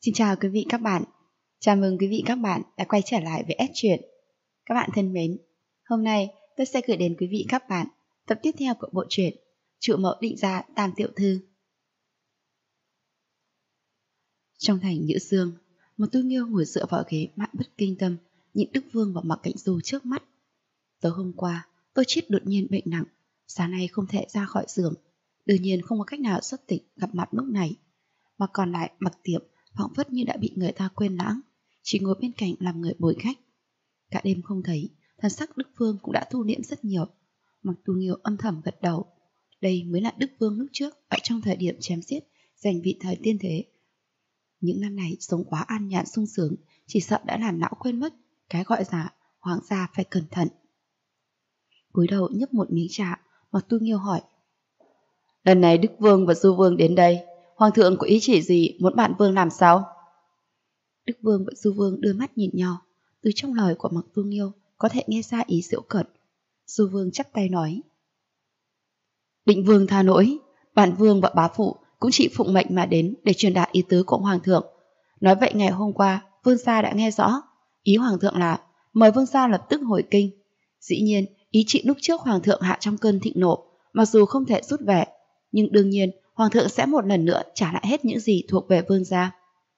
Xin chào quý vị các bạn. Chào mừng quý vị các bạn đã quay trở lại với S Truyện. Các bạn thân mến, hôm nay tôi sẽ gửi đến quý vị các bạn tập tiếp theo của bộ truyện Trụ Mẫu Định Gia Tam Tiểu Thư. Trong thành Nhữ Dương, một Tu Nghiêu ngồi dựa vào ghế mạn bất kinh tâm, nhìn Đức Vương và Mạc Cảnh Du trước mắt. Tối hôm qua, tôi chết đột nhiên bệnh nặng, sáng nay không thể ra khỏi giường, đương nhiên không có cách nào xuất tịch gặp mặt lúc này. Mà còn lại Mặc Tiệp phảng phất như đã bị người ta quên lãng, chỉ ngồi bên cạnh làm người bồi khách. Cả đêm không thấy, thần sắc Đức Vương cũng đã thu liễm rất nhiều. Mặc Tu Nghiêu âm thầm gật đầu. Đây mới là Đức Vương lúc trước ở trong thời điểm chém giết giành vị thời tiên thế. Những năm này sống quá an nhàn sung sướng, chỉ sợ đã làm não quên mất cái gọi là hoàng gia phải cẩn thận. Cúi đầu nhấp một miếng trà, Mặc Tu Nghiêu hỏi: lần này Đức Vương và Du Vương đến đây, Hoàng thượng có ý chỉ gì muốn bạn Vương làm sao? Đức Vương và Du Vương đưa mắt nhìn nhau, từ trong lời của Mặc Tu Nghiêu có thể nghe ra ý giễu cợt. Du Vương chắp tay nói: Định Vương tha lỗi, bạn Vương và bá phụ cũng chỉ phụng mệnh mà đến để truyền đạt ý tứ của Hoàng thượng. Nói vậy ngày hôm qua Vương gia đã nghe rõ, ý Hoàng thượng là mời Vương gia lập tức hồi kinh. Dĩ nhiên ý chị lúc trước Hoàng thượng hạ trong cơn thịnh nộ, mặc dù không thể rút về, nhưng đương nhiên Hoàng thượng sẽ một lần nữa trả lại hết những gì thuộc về Vương gia.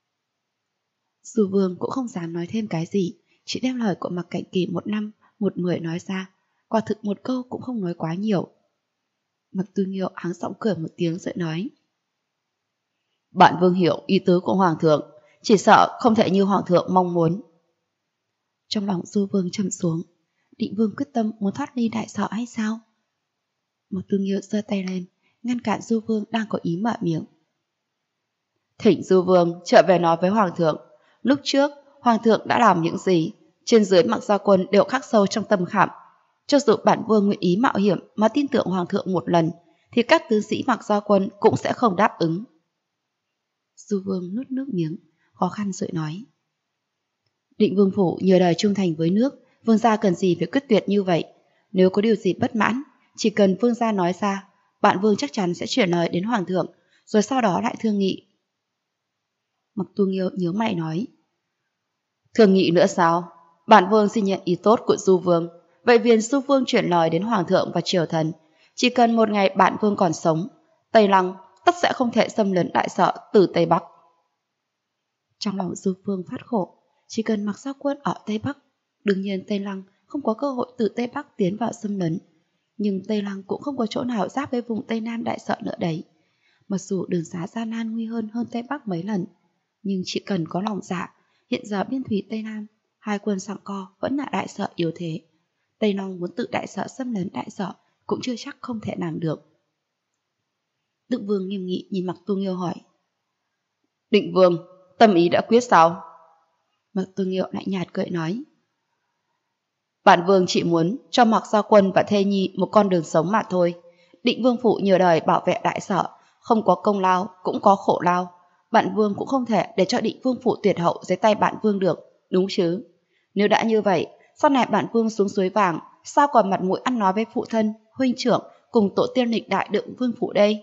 Du Vương cũng không dám nói thêm cái gì, chỉ đem lời của Mạc Cảnh Kỳ 1 năm 1 mười nói ra, quả thực một câu cũng không nói quá nhiều. Mạc Tu Nghiêu hắng giọng cười một tiếng rồi nói: Bạn Vương hiểu ý tứ của Hoàng thượng, chỉ sợ không thể như Hoàng thượng mong muốn. Trong lòng Du Vương trầm xuống, Định Vương quyết tâm muốn thoát ly đại sở hay sao? Mạc Tu Nghiêu giơ tay lên, ngăn cản Du Vương đang có ý mở miệng. Thỉnh Du Vương trở về nói với Hoàng thượng, lúc trước Hoàng thượng đã làm những gì, trên dưới Mặc Gia Quân đều khắc sâu trong tâm khảm. Cho dù bản Vương nguyện ý mạo hiểm mà tin tưởng Hoàng thượng một lần, thì các tướng sĩ Mặc Gia Quân cũng sẽ không đáp ứng. Du Vương nuốt nước miếng, khó khăn rồi nói: Định Vương phủ nhiều đời trung thành với nước, Vương gia cần gì phải quyết tuyệt như vậy? Nếu có điều gì bất mãn, chỉ cần Vương gia nói ra, bạn Vương chắc chắn sẽ chuyển lời đến Hoàng thượng, rồi sau đó lại thương nghị. Mặc Tu Nghiêu nhớ mày nói: Thương nghị nữa sao? Bạn Vương xin nhận ý tốt của Du Vương, vậy viên Du Vương chuyển lời đến Hoàng thượng và triều thần, chỉ cần một ngày bạn Vương còn sống, Tây Lăng tất sẽ không thể xâm lấn đại sở từ Tây Bắc. Trong lòng Du Vương phát khổ, chỉ cần Mặc Gia Quân ở Tây Bắc, đương nhiên Tây Lăng không có cơ hội từ Tây Bắc tiến vào xâm lấn, nhưng Tây Lăng cũng không có chỗ nào giáp với vùng Tây Nam đại sở nữa đấy. Mặc dù đường xá gian nan nguy hơn Tây Bắc mấy lần, nhưng chỉ cần có lòng dạ, hiện giờ biên thủy Tây Nam, hai quân giằng co vẫn là đại sở yếu thế. Tây Long muốn tự đại sở xâm lấn đại sở cũng chưa chắc không thể làm được. Đức Vương nghiêm nghị nhìn Mặc Tu Nghiêu hỏi: Định Vương, tâm ý đã quyết sao? Mặc Tu Nghiêu lạnh nhạt cười nói: Bản Vương chỉ muốn cho Mặc Gia Quân và thê nhi một con đường sống mà thôi. Định Vương phủ nhiều đời bảo vệ đại sở, không có công lao cũng có khổ lao. Bạn Vương cũng không thể để cho Định Vương phủ tuyệt hậu dưới tay bạn Vương được, đúng chứ? Nếu đã như vậy, sau này bạn Vương xuống suối vàng, sao còn mặt mũi ăn nói với phụ thân, huynh trưởng cùng tổ tiên lịch đại đựng Vương phủ đây?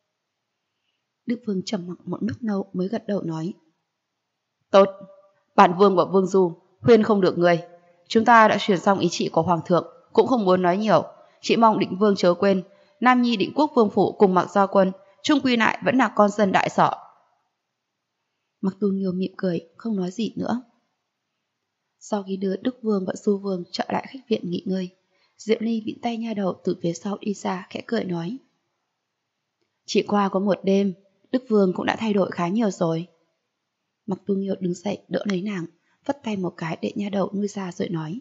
Đức Vương trầm mặc một lúc lâu mới gật đầu nói: Tốt, bạn Vương và Vương Du khuyên không được người. Chúng ta đã truyền xong ý chỉ của Hoàng thượng, cũng không muốn nói nhiều, chỉ mong Định Vương chớ quên, Nam Nhi Định Quốc Vương phủ cùng Mặc Gia Quân chung quy lại vẫn là con dân đại sở. Mặc Tu Nghiêu mỉm cười, không nói gì nữa. Sau khi đưa Đức Vương và Du Vương trở lại khách viện nghỉ ngơi, Diệu Ly bị tay nha đầu từ phía sau đi ra, khẽ cười nói: Chỉ qua có một đêm, Đức Vương cũng đã thay đổi khá nhiều rồi. Mặc Tu Nghiêu đứng dậy đỡ lấy nàng, vất tay một cái để nha đầu nuôi ra rồi nói: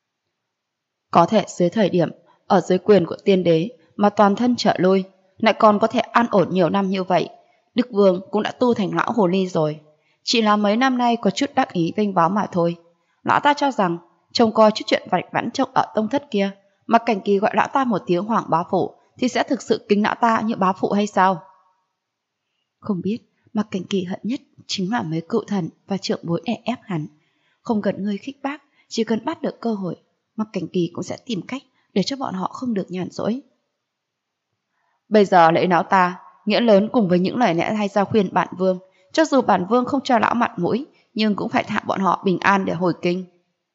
Có thể dưới thời điểm ở dưới quyền của tiên đế mà toàn thân trở lui, lại còn có thể an ổn nhiều năm như vậy, Đức Vương cũng đã tu thành lão hồ ly rồi. Chỉ là mấy năm nay có chút đắc ý vênh váo mà thôi. Lão ta cho rằng trông coi chút chuyện vạch vãn trông ở tông thất kia, mà Cảnh Kỳ gọi lão ta một tiếng Hoàng bá phụ thì sẽ thực sự kính lão ta như bá phụ hay sao? Không biết mà Cảnh Kỳ hận nhất chính là mấy cựu thần và trưởng bối đè ép hắn. Không cần ngươi khích bác, chỉ cần bắt được cơ hội, Mặc Cảnh Kỳ cũng sẽ tìm cách để cho bọn họ không được nhàn rỗi. Bây giờ lễ não ta nghĩa lớn cùng với những lời lẽ hay ra khuyên bạn Vương, Cho dù bản vương không cho lão mặt mũi, nhưng cũng phải thả bọn họ bình an để hồi kinh.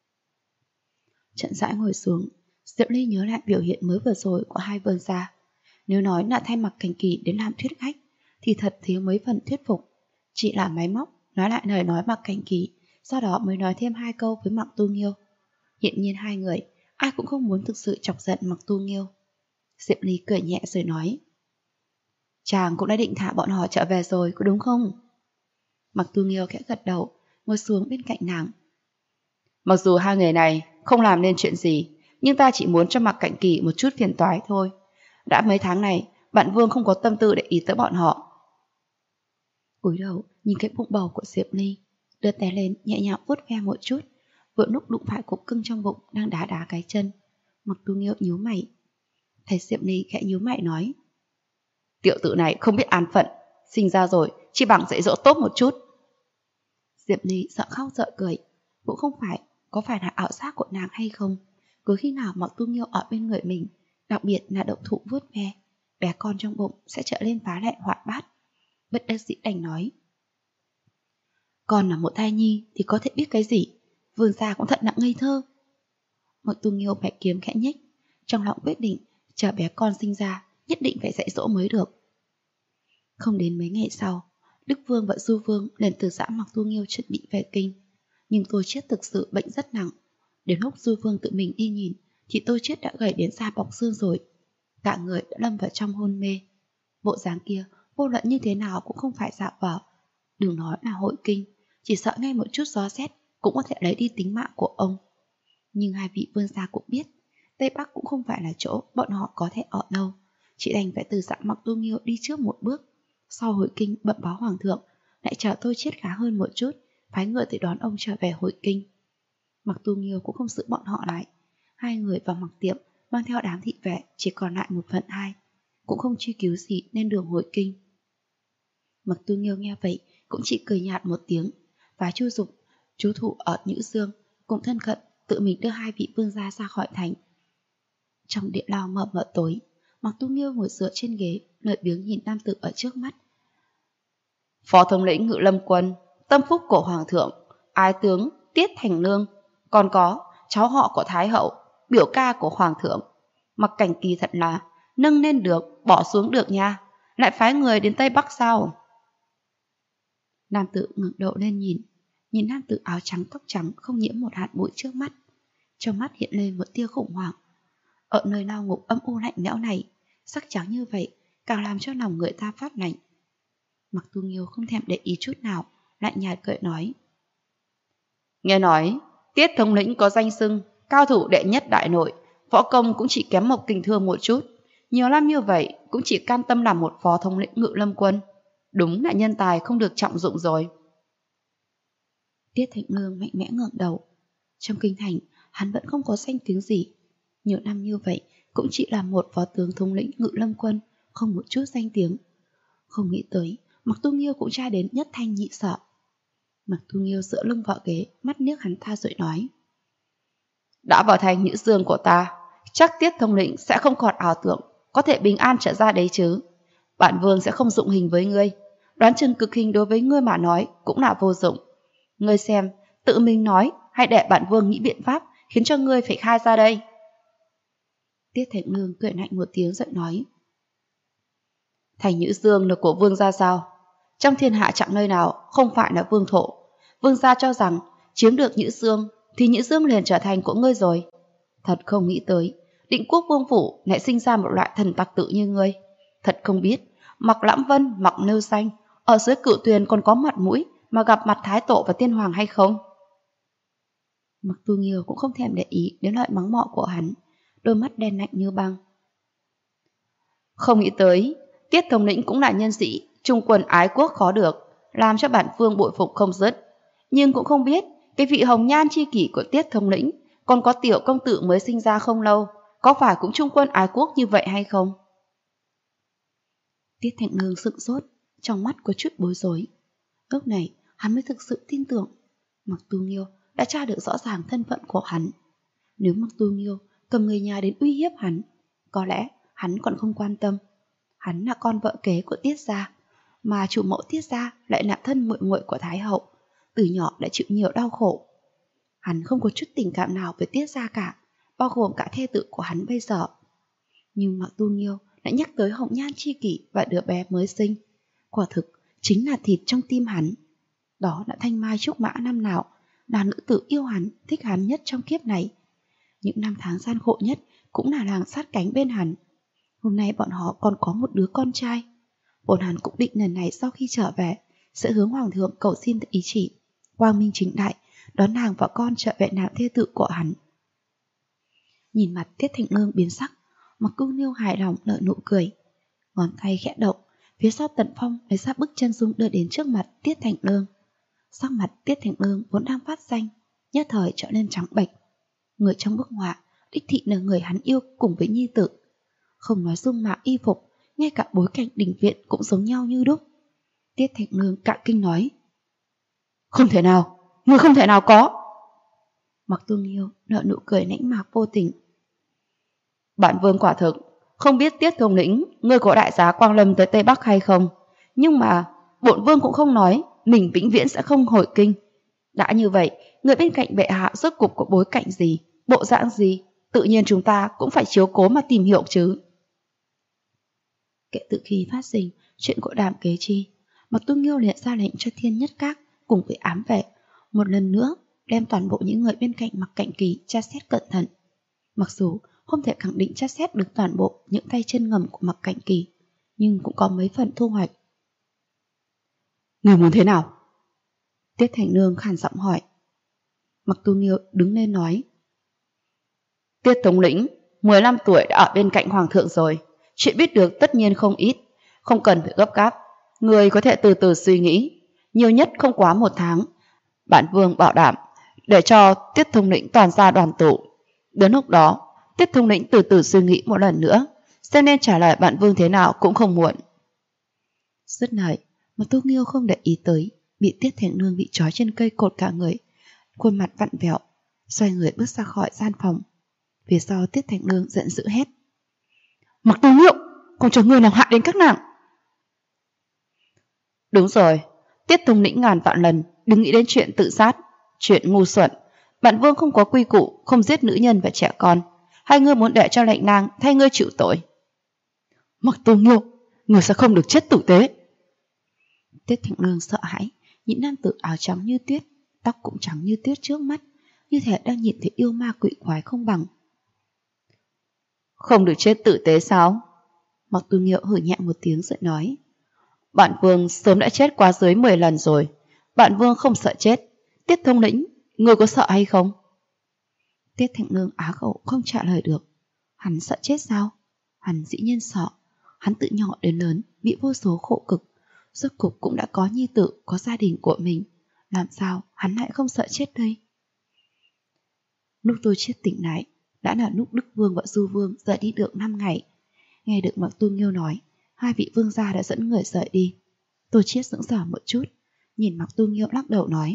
Chậm rãi ngồi xuống, Diệu Ly nhớ lại biểu hiện mới vừa rồi của hai vương gia. Nếu nói là thay Mặc Cảnh Kỳ đến làm thuyết khách, thì thật thiếu mấy phần thuyết phục. Chỉ là máy móc, nói lại lời nói Mặc Cảnh Kỳ, sau đó mới nói thêm hai câu với Mặc Tu Nghiêu. Hiện nhiên hai người, ai cũng không muốn thực sự chọc giận Mặc Tu Nghiêu. Diệu Ly cười nhẹ rồi nói: chàng cũng đã định thả bọn họ trở về rồi, có đúng không? Mặc Tu Nghiêu khẽ gật đầu, ngồi xuống bên cạnh nàng. Mặc dù hai người này không làm nên chuyện gì, nhưng ta chỉ muốn cho Mặc Cảnh Kỳ một chút phiền toái thôi. Đã mấy tháng này, bản vương không có tâm tư để ý tới bọn họ. Cúi đầu nhìn cái bụng bầu của Diệp Ly, đưa tay lên nhẹ nhàng vuốt ve một chút, vừa lúc đụng phải cục cưng trong bụng đang đá đá cái chân. Mặc Tu Nghiêu nhíu mày. Thấy Diệp Ly khẽ nhíu mày nói: Tiểu tử này không biết an phận, sinh ra rồi chỉ bằng dạy dỗ tốt một chút. Diệp Ly sợ khóc sợ cười, cũng không phải có phải là ảo giác của nàng hay không. Cứ khi nào Mặc Tu Nghiêu ở bên người mình, đặc biệt là động thủ vuốt ve, bé con trong bụng sẽ trở lên phá lệ hoạt bát. Bất đắc dĩ đành nói: con là một thai nhi thì có thể biết cái gì, vương gia cũng thật nặng ngây thơ. Mặc Tu Nghiêu bẻ kiếm khẽ nhếch, trong lòng quyết định chờ bé con sinh ra nhất định phải dạy dỗ mới được. Không đến mấy ngày sau, Đức Vương và Du Vương liền từ giã Mặc Tu Nghiêu chuẩn bị về kinh. Nhưng Tô Chiết thực sự bệnh rất nặng. Đến lúc Du Vương tự mình đi nhìn thì Tô Chiết đã gầy đến da bọc xương rồi. Cả người đã lâm vào trong hôn mê. Bộ dáng kia vô luận như thế nào cũng không phải dạo vở. Đừng nói là hội kinh, chỉ sợ ngay một chút gió rét cũng có thể lấy đi tính mạng của ông. Nhưng hai vị vương gia cũng biết Tây Bắc cũng không phải là chỗ bọn họ có thể ở lâu. Chỉ đành phải từ giã Mặc Tu Nghiêu đi trước một bước. Sau hội kinh bẩm báo hoàng thượng, lại chờ Tô Chiết khá hơn một chút, phái người tới đón ông trở về hội kinh. Mặc Tu Nghiêu cũng không giữ bọn họ lại. Hai người vào Mặc tiệm mang theo đám thị vệ chỉ còn lại 1/2, cũng không truy cứu gì nên đường hội kinh. Mặc Tu Nghiêu nghe vậy cũng chỉ cười nhạt một tiếng, và Chu Dục, chú thủ ở Nhữ Dương cũng thân cận tự mình đưa hai vị vương gia ra khỏi thành. Trong điện lao mờ mờ tối, Mặc Tu Nghiêu ngồi dựa trên ghế, lười biếng nhìn nam tử ở trước mắt. Phó thống lĩnh Ngự Lâm Quân, tâm phúc của hoàng thượng, ái tướng Tiết Thành Nương, còn có cháu họ của Thái hậu, biểu ca của hoàng thượng. Mặc Cảnh Kỳ thật là nâng lên được, bỏ xuống được nha, lại phái người đến Tây Bắc sao? Nam tử ngẩng đầu lên nhìn nam tử áo trắng tóc trắng không nhiễm một hạt bụi trước mắt. Trong mắt hiện lên một tia khủng hoảng. Ở nơi lao ngục âm u lạnh lẽo này, sắc trắng như vậy càng làm cho lòng người ta phát lạnh. Mặc Tu Nghiêu không thèm để ý chút nào, lạnh nhạt cười nói: Nghe nói, Tiết thống lĩnh có danh xưng cao thủ đệ nhất đại nội, võ công cũng chỉ kém Mộc Kình Thương một chút. Nhiều năm như vậy cũng chỉ cam tâm làm một phó thống lĩnh Ngự Lâm Quân. Đúng là nhân tài không được trọng dụng rồi. Tiết Thành Nương mạnh mẽ ngẩng đầu. Trong kinh thành, hắn vẫn không có danh tiếng gì. Nhiều năm như vậy, cũng chỉ là một phó tướng thống lĩnh Ngự Lâm Quân, không một chút danh tiếng. Không nghĩ tới, Mặc Tu Nghiêu cũng tra đến nhất thanh nhị sở. Mặc Tu Nghiêu dựa lưng vào ghế, mắt liếc hắn ta rồi nói: Đã vào thành Nhữ Dương của ta, chắc Tiết thống lĩnh sẽ không còn ảo tưởng có thể bình an trở ra đấy chứ. Bản vương sẽ không dụng hình với ngươi, đoán chừng cực hình đối với ngươi mà nói cũng là vô dụng. Ngươi xem, tự mình nói hay để bản vương nghĩ biện pháp khiến cho ngươi phải khai ra đây? Tiết Thành Nương cười lạnh một tiếng rồi nói: Thành Nhữ Dương là của vương gia sao? Trong thiên hạ chẳng nơi nào không phải là vương thổ. Vương gia cho rằng chiếm được Nhữ Dương thì Nhữ Dương liền trở thành của ngươi rồi. Thật không nghĩ tới, Định Quốc vương phủ lại sinh ra một loại thần tặc tự như ngươi. Thật không biết, Mặc Lãm Vân, Mặc Nêu Xanh ở dưới Cửu Tuyền còn có mặt mũi mà gặp mặt Thái Tổ và Tiên Hoàng hay không? Mặc Tu Nghiêu cũng không thèm để ý đến lời mắng mọ của hắn, đôi mắt đen lạnh như băng. Không nghĩ tới, Tiết thống lĩnh cũng là nhân sĩ trung quân ái quốc khó được, làm cho bản vương bội phục không dứt. Nhưng cũng không biết cái vị hồng nhan chi kỷ của Tiết thống lĩnh còn có tiểu công tử mới sinh ra không lâu, có phải cũng trung quân ái quốc như vậy hay không? Tiết Thành Nương sững sốt, trong mắt có chút bối rối. Lúc này hắn mới thực sự tin tưởng Mặc Tu Nghiêu đã tra được rõ ràng thân phận của hắn. Nếu Mặc Tu Nghiêu cầm người nhà đến uy hiếp hắn, có lẽ hắn còn không quan tâm. Hắn là con vợ kế của Tiết gia, mà chủ mẫu Tiết gia lại là thân muội muội của Thái hậu, từ nhỏ đã chịu nhiều đau khổ. Hắn không có chút tình cảm nào với Tiết gia cả, bao gồm cả thê tử của hắn bây giờ. Nhưng Mạc Tu Nghiêu lại nhắc tới Hồng Nhan tri kỷ và đứa bé mới sinh. Quả thực chính là thịt trong tim hắn. Đó là Thanh Mai Trúc Mã năm nào, là nữ tử yêu hắn, thích hắn nhất trong kiếp này. Những năm tháng gian khổ nhất cũng là nàng sát cánh bên hắn. Hôm nay bọn họ còn có một đứa con trai. Vốn hắn cũng định lần này sau khi trở về sẽ hướng hoàng thượng cầu xin ý chỉ, quang minh chính đại đón nàng và con trở về làm thê tử của hắn. Nhìn mặt Tiết Thành Nương biến sắc, Mạc Tu Nghiêu hài lòng nở nụ cười, ngón tay khẽ động, phía sau Tần Phong lấy ra bức chân dung đưa đến trước mặt Tiết Thành Nương. Sắc mặt Tiết Thành Nương vốn đang phát xanh, nhất thời trở nên trắng bệch. Người trong bức họa đích thị là người hắn yêu cùng với nhi tử. Không nói dung mạo y phục, ngay cả bối cảnh đình viện cũng giống nhau như đúc. Tiết Thành Nương cạn kinh nói: "Không thể nào, người không thể nào có." Mạc Tu Nghiêu nở nụ cười lãnh mạc vô tình: "Bản vương quả thực không biết Tiết thống lĩnh ngươi có đại giá quang lâm tới Tây Bắc hay không, nhưng mà bổn vương cũng không nói mình vĩnh viễn sẽ không hồi kinh. Đã như vậy, người bên cạnh bệ hạ rốt cuộc có bối cảnh gì, bộ dạng gì, tự nhiên chúng ta cũng phải chiếu cố mà tìm hiểu chứ." Kể từ khi phát sinh chuyện của Đàm Kế Chi, Mạc Tu Nghiêu liền ra lệnh cho Thiên Nhất Các cùng với ám vệ một lần nữa đem toàn bộ những người bên cạnh Mạc Cảnh Kỳ tra xét cẩn thận. Mặc dù không thể khẳng định tra xét được toàn bộ những tay chân ngầm của Mạc Cảnh Kỳ, nhưng cũng có mấy phần thu hoạch. "Người muốn thế nào?" Tiết Thành Nương khàn giọng hỏi. Mạc Tu Nghiêu đứng lên nói: "Tiết thống lĩnh 15 tuổi đã ở bên cạnh hoàng thượng rồi, chuyện biết được tất nhiên không ít, không cần phải gấp gáp, người có thể từ từ suy nghĩ, nhiều nhất không quá 1 tháng. Bản vương bảo đảm để cho Tiết thống lĩnh toàn gia đoàn tụ. Đến lúc đó, Tiết thống lĩnh từ từ suy nghĩ một lần nữa, xem nên trả lời bản vương thế nào cũng không muộn." Dứt lời, mà Tu Nghiêu không để ý tới bị Tiết Thành Nương bị trói trên cây cột cả người, khuôn mặt vặn vẹo, xoay người bước ra khỏi gian phòng. Phía sau Tiết Thành Nương giận dữ hét: "Mạc Tu Nghiêu, còn cho ngươi làm hại đến các nàng!" "Đúng rồi, Tiết thống lĩnh ngàn vạn lần đừng nghĩ đến chuyện tự sát, chuyện ngu xuẩn. Bản vương không có quy củ không giết nữ nhân và trẻ con, hay ngươi muốn để cho lệnh nàng thay ngươi chịu tội?" "Mạc Tu Nghiêu, ngươi sẽ không được chết tử tế." Tiết Thành Nương sợ hãi nhìn nam tử áo trắng như tuyết, tóc cũng trắng như tuyết trước mắt, như thể đang nhìn thấy yêu ma quỷ quái không bằng. "Không được chết tử tế sao?" Mạc Tu Nghiêu hử nhẹ một tiếng rồi nói: "Bản vương sớm đã chết quá dưới 10 lần rồi, bản vương không sợ chết. Tiết thống lĩnh, ngươi có sợ hay không?" Tiết Thành Nương á khẩu không trả lời được. Hắn sợ chết sao? Hắn dĩ nhiên sợ. Hắn từ nhỏ đến lớn bị vô số khổ cực, rốt cục cũng đã có nhi tử, có gia đình của mình, làm sao hắn lại không sợ chết đây? Lúc tôi chết tỉnh lại đã là lúc Đức Vương và Du Vương rời đi được 5 ngày. Nghe được Mạc Tu Nghiêu nói, hai vị vương gia đã dẫn người rời đi. Tôi chết sững sờ một chút, nhìn Mạc Tu Nghiêu lắc đầu nói: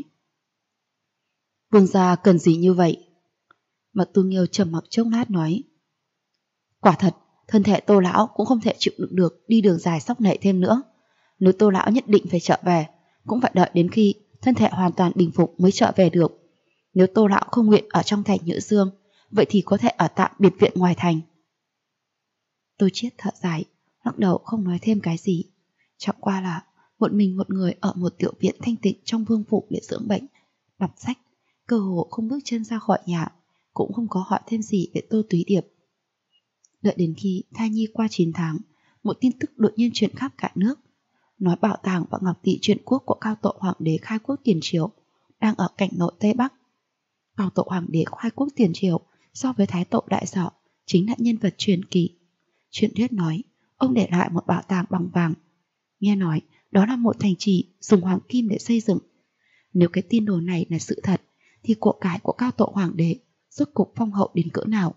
"Vương gia cần gì như vậy?" Mạc Tu Nghiêu trầm mặc chốc lát nói: "Quả thật, thân thể Tô lão cũng không thể chịu đựng được đi đường dài sóc nảy thêm nữa. Nếu Tô lão nhất định phải trở về, cũng phải đợi đến khi thân thể hoàn toàn bình phục mới trở về được. Nếu Tô lão không nguyện ở trong thành Nhữ Dương, vậy thì có thể ở tạm biệt viện ngoài thành." Tôi chết thở dài, lắc đầu không nói thêm cái gì. Chẳng qua là một mình một người ở một tiểu viện thanh tịnh trong vương phủ để dưỡng bệnh, đọc sách, cơ hồ không bước chân ra khỏi nhà, cũng không có hỏi thêm gì về Tô Túy Điệp. Đợi đến khi thai nhi qua 9 tháng, một tin tức đột nhiên truyền khắp cả nước, nói bảo tàng và ngọc tỷ truyện quốc của cao tổ hoàng đế khai quốc tiền triều đang ở cảnh nội Tây Bắc. Cao tổ hoàng đế khai quốc tiền triều so với thái tổ đại dọ chính là nhân vật truyền kỳ. Truyền thuyết nói ông để lại một bảo tàng bằng vàng, nghe nói đó là một thành trì dùng hoàng kim để xây dựng. Nếu cái tin đồn này là sự thật thì của cải của cao tổ hoàng đế rốt cục phong hậu đến cỡ nào.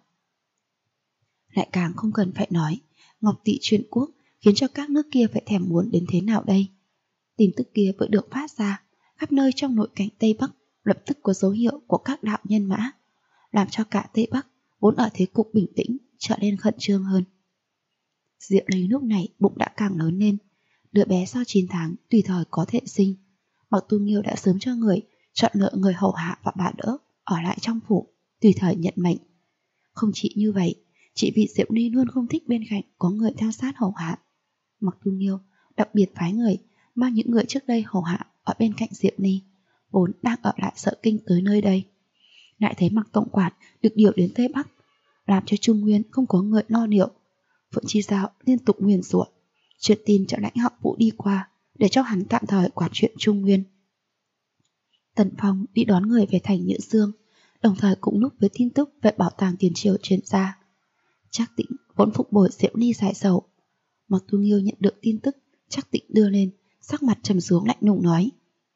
Lại càng không cần phải nói ngọc tỷ truyện quốc khiến cho các nước kia phải thèm muốn đến thế nào đây. Tin tức kia vừa được phát ra, khắp nơi trong nội cảnh Tây Bắc lập tức có dấu hiệu của các đạo nhân mã, làm cho cả Tây Bắc vốn ở thế cục bình tĩnh trở nên khẩn trương hơn. Diệu Linh lúc này bụng đã càng lớn lên, đứa bé sau 9 tháng tùy thời có thể sinh. Mặc Tu Nghiêu đã sớm cho người chọn lựa người hầu hạ và bà đỡ ở lại trong phủ, tùy thời nhận mệnh. Không chỉ như vậy, chỉ vì Diệu Ni luôn không thích bên cạnh có người theo sát hầu hạ, Mặc Tu Nghiêu đặc biệt phái người mang những người trước đây hầu hạ ở bên cạnh Diệu Ni, vốn đang ở lại Sợ Kinh tới nơi đây. Lại thấy Mặc tổng quản được điều đến Tây Bắc, làm cho Trung Nguyên không có người lo liệu. Phượng Chi Giao liên tục nguyền rủa, truyền tin cho lãnh hạo Vũ đi qua để cho hắn tạm thời quản chuyện Trung Nguyên. Tần Phong đi đón người về thành Nhữ Dương, đồng thời cũng lúc với tin tức về bảo tàng tiền triều truyền ra. Trác Tĩnh vốn phục bồi Diệu Ni giải sầu. Mặc Tu Nghiêu nhận được tin tức, Trác Tĩnh đưa lên, sắc mặt trầm xuống lạnh lùng nói: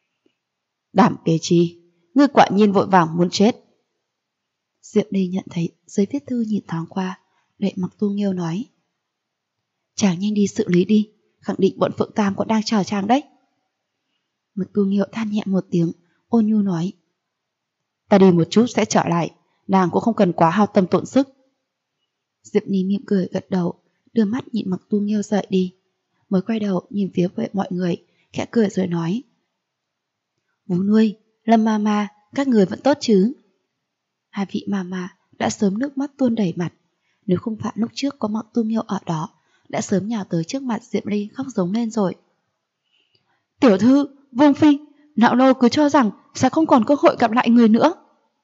Đảm Kế Chi, ngươi quả nhiên vội vàng muốn chết. Diệu Ni nhận thấy giấy viết thư nhìn thoáng qua, để Mặc Tu Nghiêu nói: Chàng nhanh đi xử lý đi, khẳng định bọn Phượng Tam còn đang chờ chàng đấy. Mặc Tu Nghiêu than nhẹ một tiếng, ôn nhu nói: Ta đi một chút sẽ trở lại, nàng cũng không cần quá hao tâm tổn sức. Diệp Ni mỉm cười gật đầu, đưa mắt nhìn Mặc Tu Nghiêu rời đi, mới quay đầu nhìn phía với mọi người, khẽ cười rồi nói: Vú nuôi, Lâm Mama, các người vẫn tốt chứ? Hai vị Mama đã sớm nước mắt tuôn đầy mặt, nếu không phải lúc trước có Mặc Tu Nghiêu ở đó, đã sớm nhào tới trước mặt Diệp Ly khóc giống lên rồi. Tiểu thư, Vương Phi, Nạo Nô cứ cho rằng sẽ không còn cơ hội gặp lại người nữa.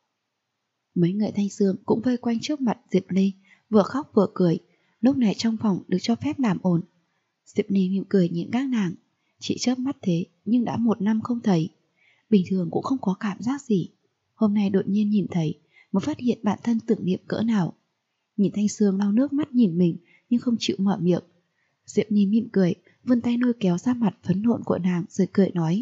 Mấy người Thanh Sương cũng vây quanh trước mặt Diệp Ly, vừa khóc vừa cười. Lúc này trong phòng được cho phép làm ồn. Diệp Ly mỉm cười nhìn các nàng, chỉ chớp mắt thế nhưng đã 1 năm không thấy. Bình thường cũng không có cảm giác gì, hôm nay đột nhiên nhìn thấy mới phát hiện bản thân tưởng niệm cỡ nào. Nhìn Thanh Sương lau nước mắt nhìn mình nhưng không chịu mở miệng. Diệp Ly mỉm cười, vươn tay lôi kéo ra mặt phấn nộn của nàng rồi cười nói: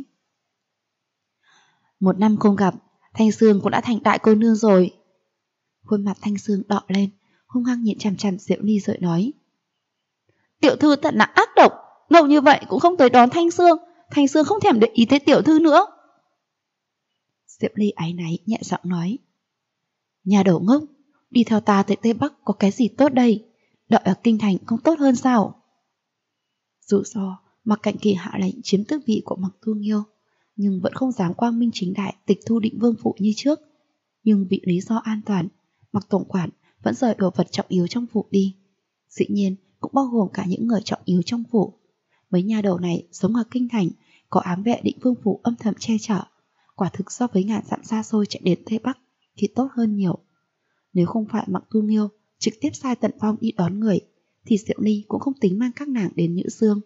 1 năm không gặp, Thanh Sương cũng đã thành đại cô nương rồi. Khuôn mặt Thanh Sương đỏ lên, hung hăng nhìn chằm chằm Diệu Ly rồi nói: Tiểu thư thật là ác độc, ngầu như vậy cũng không tới đón Thanh Sương, Thanh Sương không thèm để ý tới tiểu thư nữa. Diệp Ly áy náy nhẹ giọng nói: Nhà đầu ngốc, đi theo ta tới Tây Bắc có cái gì tốt đây, đợi ở kinh thành không tốt hơn sao? Dù do Mặc Cạnh Kỳ hạ lệnh chiếm tước vị của Mặc Tu Nghiêu, nhưng vẫn không dám quang minh chính đại tịch thu Định Vương phủ như trước. Nhưng vì lý do an toàn, Mặc tổng quản vẫn rời đồ vật trọng yếu trong phủ đi. Dĩ nhiên cũng bao gồm cả những người trọng yếu trong phủ. Mấy nhà đầu này sống ở kinh thành, có ám vệ Định Vương phủ âm thầm che chở, quả thực so với ngàn dặm xa xôi chạy đến Tây Bắc thì tốt hơn nhiều. Nếu không phải Mặc Tu Nghiêu trực tiếp sai Tần Phong đi đón người, thì Diệu Ly cũng không tính mang các nàng đến Nhữ Dương.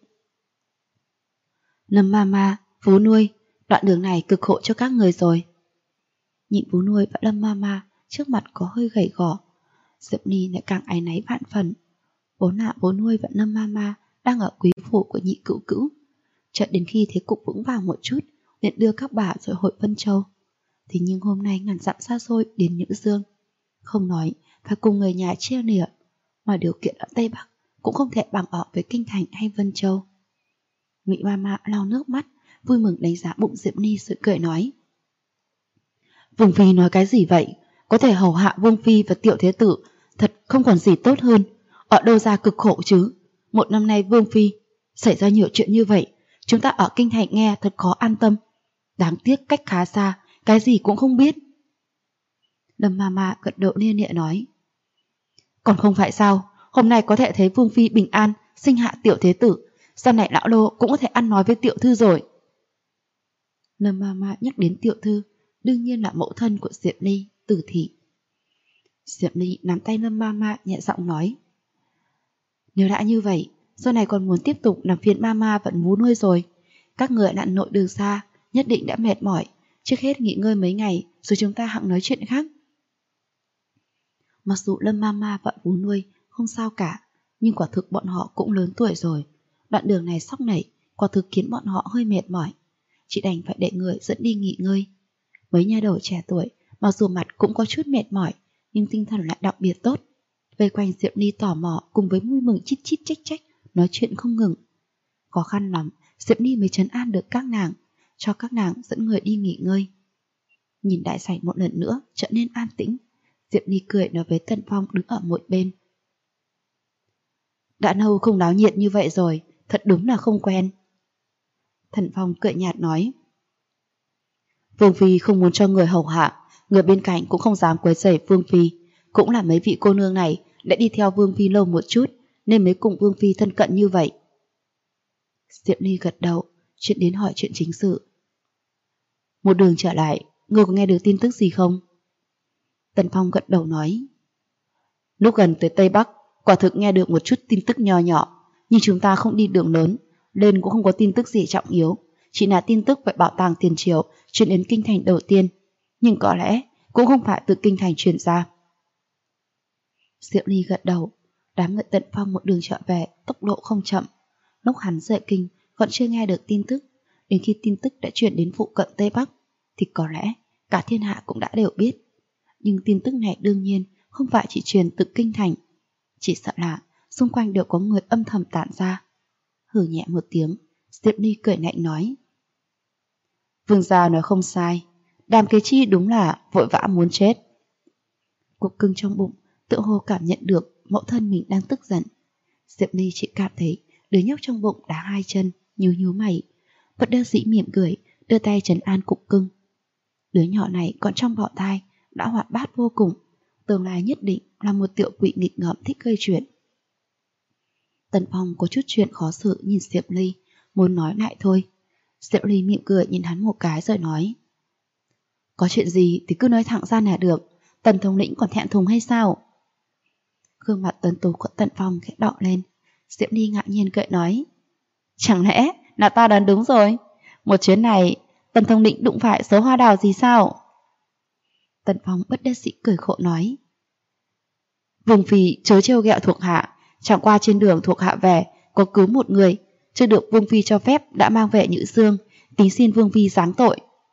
Lâm Mama, Vú nuôi, đoạn đường này cực khổ cho các người rồi. Nhịn Vú nuôi và Lâm Mama trước mặt có hơi gầy gò, Diệp Ly lại càng áy náy vạn phần. Vốn là Vú nuôi và Lâm Mama đang ở quý phủ của Nhị Cữu Cữu, chợt đến khi thế cục vững vàng một chút liền đưa các bà rồi hội Vân Châu. Thế nhưng hôm nay ngàn dặm xa xôi đến Nhữ Dương, không nói phải cùng người nhà chia lìa, mà điều kiện ở Tây Bắc cũng không thể bằng ở với Kinh Thành hay Vân Châu. Ngụy Mama lau nước mắt, vui mừng đánh giá bụng Diệp Ly rồi cười nói: Vương Phi nói cái gì vậy? Có thể hầu hạ Vương Phi và Tiểu Thế Tử, thật không còn gì tốt hơn. Ở đâu ra cực khổ chứ? 1 năm nay Vương Phi xảy ra nhiều chuyện như vậy, chúng ta ở Kinh Thành nghe thật khó an tâm. Đáng tiếc cách khá xa, cái gì cũng không biết. Lâm Mama gật đầu lia lịa nói: Còn không phải sao, hôm nay có thể thấy Vương Phi bình an sinh hạ Tiểu Thế Tử, sau này lão lô cũng có thể ăn nói với tiểu thư rồi. Lâm Mama nhắc đến tiểu thư, đương nhiên là mẫu thân của Diệp Ly, Tử Thị. Diệp Ly nắm tay Lâm Mama nhẹ giọng nói: Nếu đã như vậy, sau này còn muốn tiếp tục làm phiền Mama vẫn Vú nuôi rồi. Các người lặn nội đường xa, nhất định đã mệt mỏi, trước hết nghỉ ngơi mấy ngày rồi chúng ta hẵng nói chuyện khác. Mặc dù Lâm Mama và Vú nuôi không sao cả, nhưng quả thực bọn họ cũng lớn tuổi rồi. Đoạn đường này sóc nảy, quả thực khiến bọn họ hơi mệt mỏi. Chị đành phải để người dẫn đi nghỉ ngơi. Mấy nha đầu trẻ tuổi, mặc dù mặt cũng có chút mệt mỏi, nhưng tinh thần lại đặc biệt tốt. Vây quanh Diệp Ly tò mò cùng với vui mừng chít chít trách trách, nói chuyện không ngừng. Khó khăn lắm, Diệp Ly mới trấn an được các nàng, cho các nàng dẫn người đi nghỉ ngơi. Nhìn đại sảnh một lần nữa trở nên an tĩnh, Diệp Ly cười nói với Tần Phong đứng ở một bên: Đã lâu không náo nhiệt như vậy rồi, thật đúng là không quen. Thần Phong cười nhạt nói. Vương Phi không muốn cho người hầu hạ, người bên cạnh cũng không dám quấy rầy Vương Phi. Cũng là mấy vị cô nương này đã đi theo Vương Phi lâu một chút, nên mới cùng Vương Phi thân cận như vậy. Diệp Ly gật đầu, chuyện đến hỏi chuyện chính sự. Một đường trở lại, ngươi có nghe được tin tức gì không? Tần Phong gật đầu nói. Lúc gần tới Tây Bắc, quả thực nghe được một chút tin tức nho nhỏ, nhưng chúng ta không đi đường lớn, nên cũng không có tin tức gì trọng yếu. Chỉ là tin tức về bảo tàng tiền triều truyền đến kinh thành đầu tiên, nhưng có lẽ cũng không phải từ kinh thành truyền ra. Diệu Ly gật đầu. Đám người Tần Phong một đường trở về, tốc độ không chậm. Lúc hắn rời kinh còn chưa nghe được tin tức, đến khi tin tức đã truyền đến phụ cận Tây Bắc thì có lẽ cả thiên hạ cũng đã đều biết. Nhưng tin tức này đương nhiên không phải chỉ truyền từ kinh thành, chỉ sợ là xung quanh đều có người âm thầm tản ra. Hừ nhẹ một tiếng, Diệp Ly cười lạnh nói. Vương gia nói không sai, Đàm Kế Chi đúng là vội vã muốn chết. Cục cưng trong bụng tự hồ cảm nhận được mẫu thân mình đang tức giận. Diệp Ly chỉ cảm thấy đứa nhóc trong bụng đá hai chân, nhíu mày, bất đắc dĩ mỉm cười, đưa tay trấn an cục cưng. Đứa nhỏ này còn trong bọ thai đã hoạt bát vô cùng, tương lai nhất định là một tiểu quỷ nghịch ngợm thích gây chuyện. Tần Phong có chút chuyện khó xử nhìn Diệp Ly, muốn nói lại thôi. Diệp Ly mỉm cười nhìn hắn một cái rồi nói. Có chuyện gì thì cứ nói thẳng ra là được, Tần thống lĩnh còn thẹn thùng hay sao? Gương mặt tuấn tú của Tần Phong khẽ đỏ lên. Diệp Ly ngạc nhiên cười nói. Chẳng lẽ là ta đoán đúng rồi? Một chuyến này Tần thống lĩnh đụng phải số hoa đào gì sao? Tần Phong bất đắc dĩ cười khổ nói. Vương Phi chớ trêu ghẹo thuộc hạ, chẳng qua trên đường thuộc hạ về có cứu một người, chưa được Vương Phi cho phép đã mang về Nhữ Dương, tính xin Vương Phi giáng tội.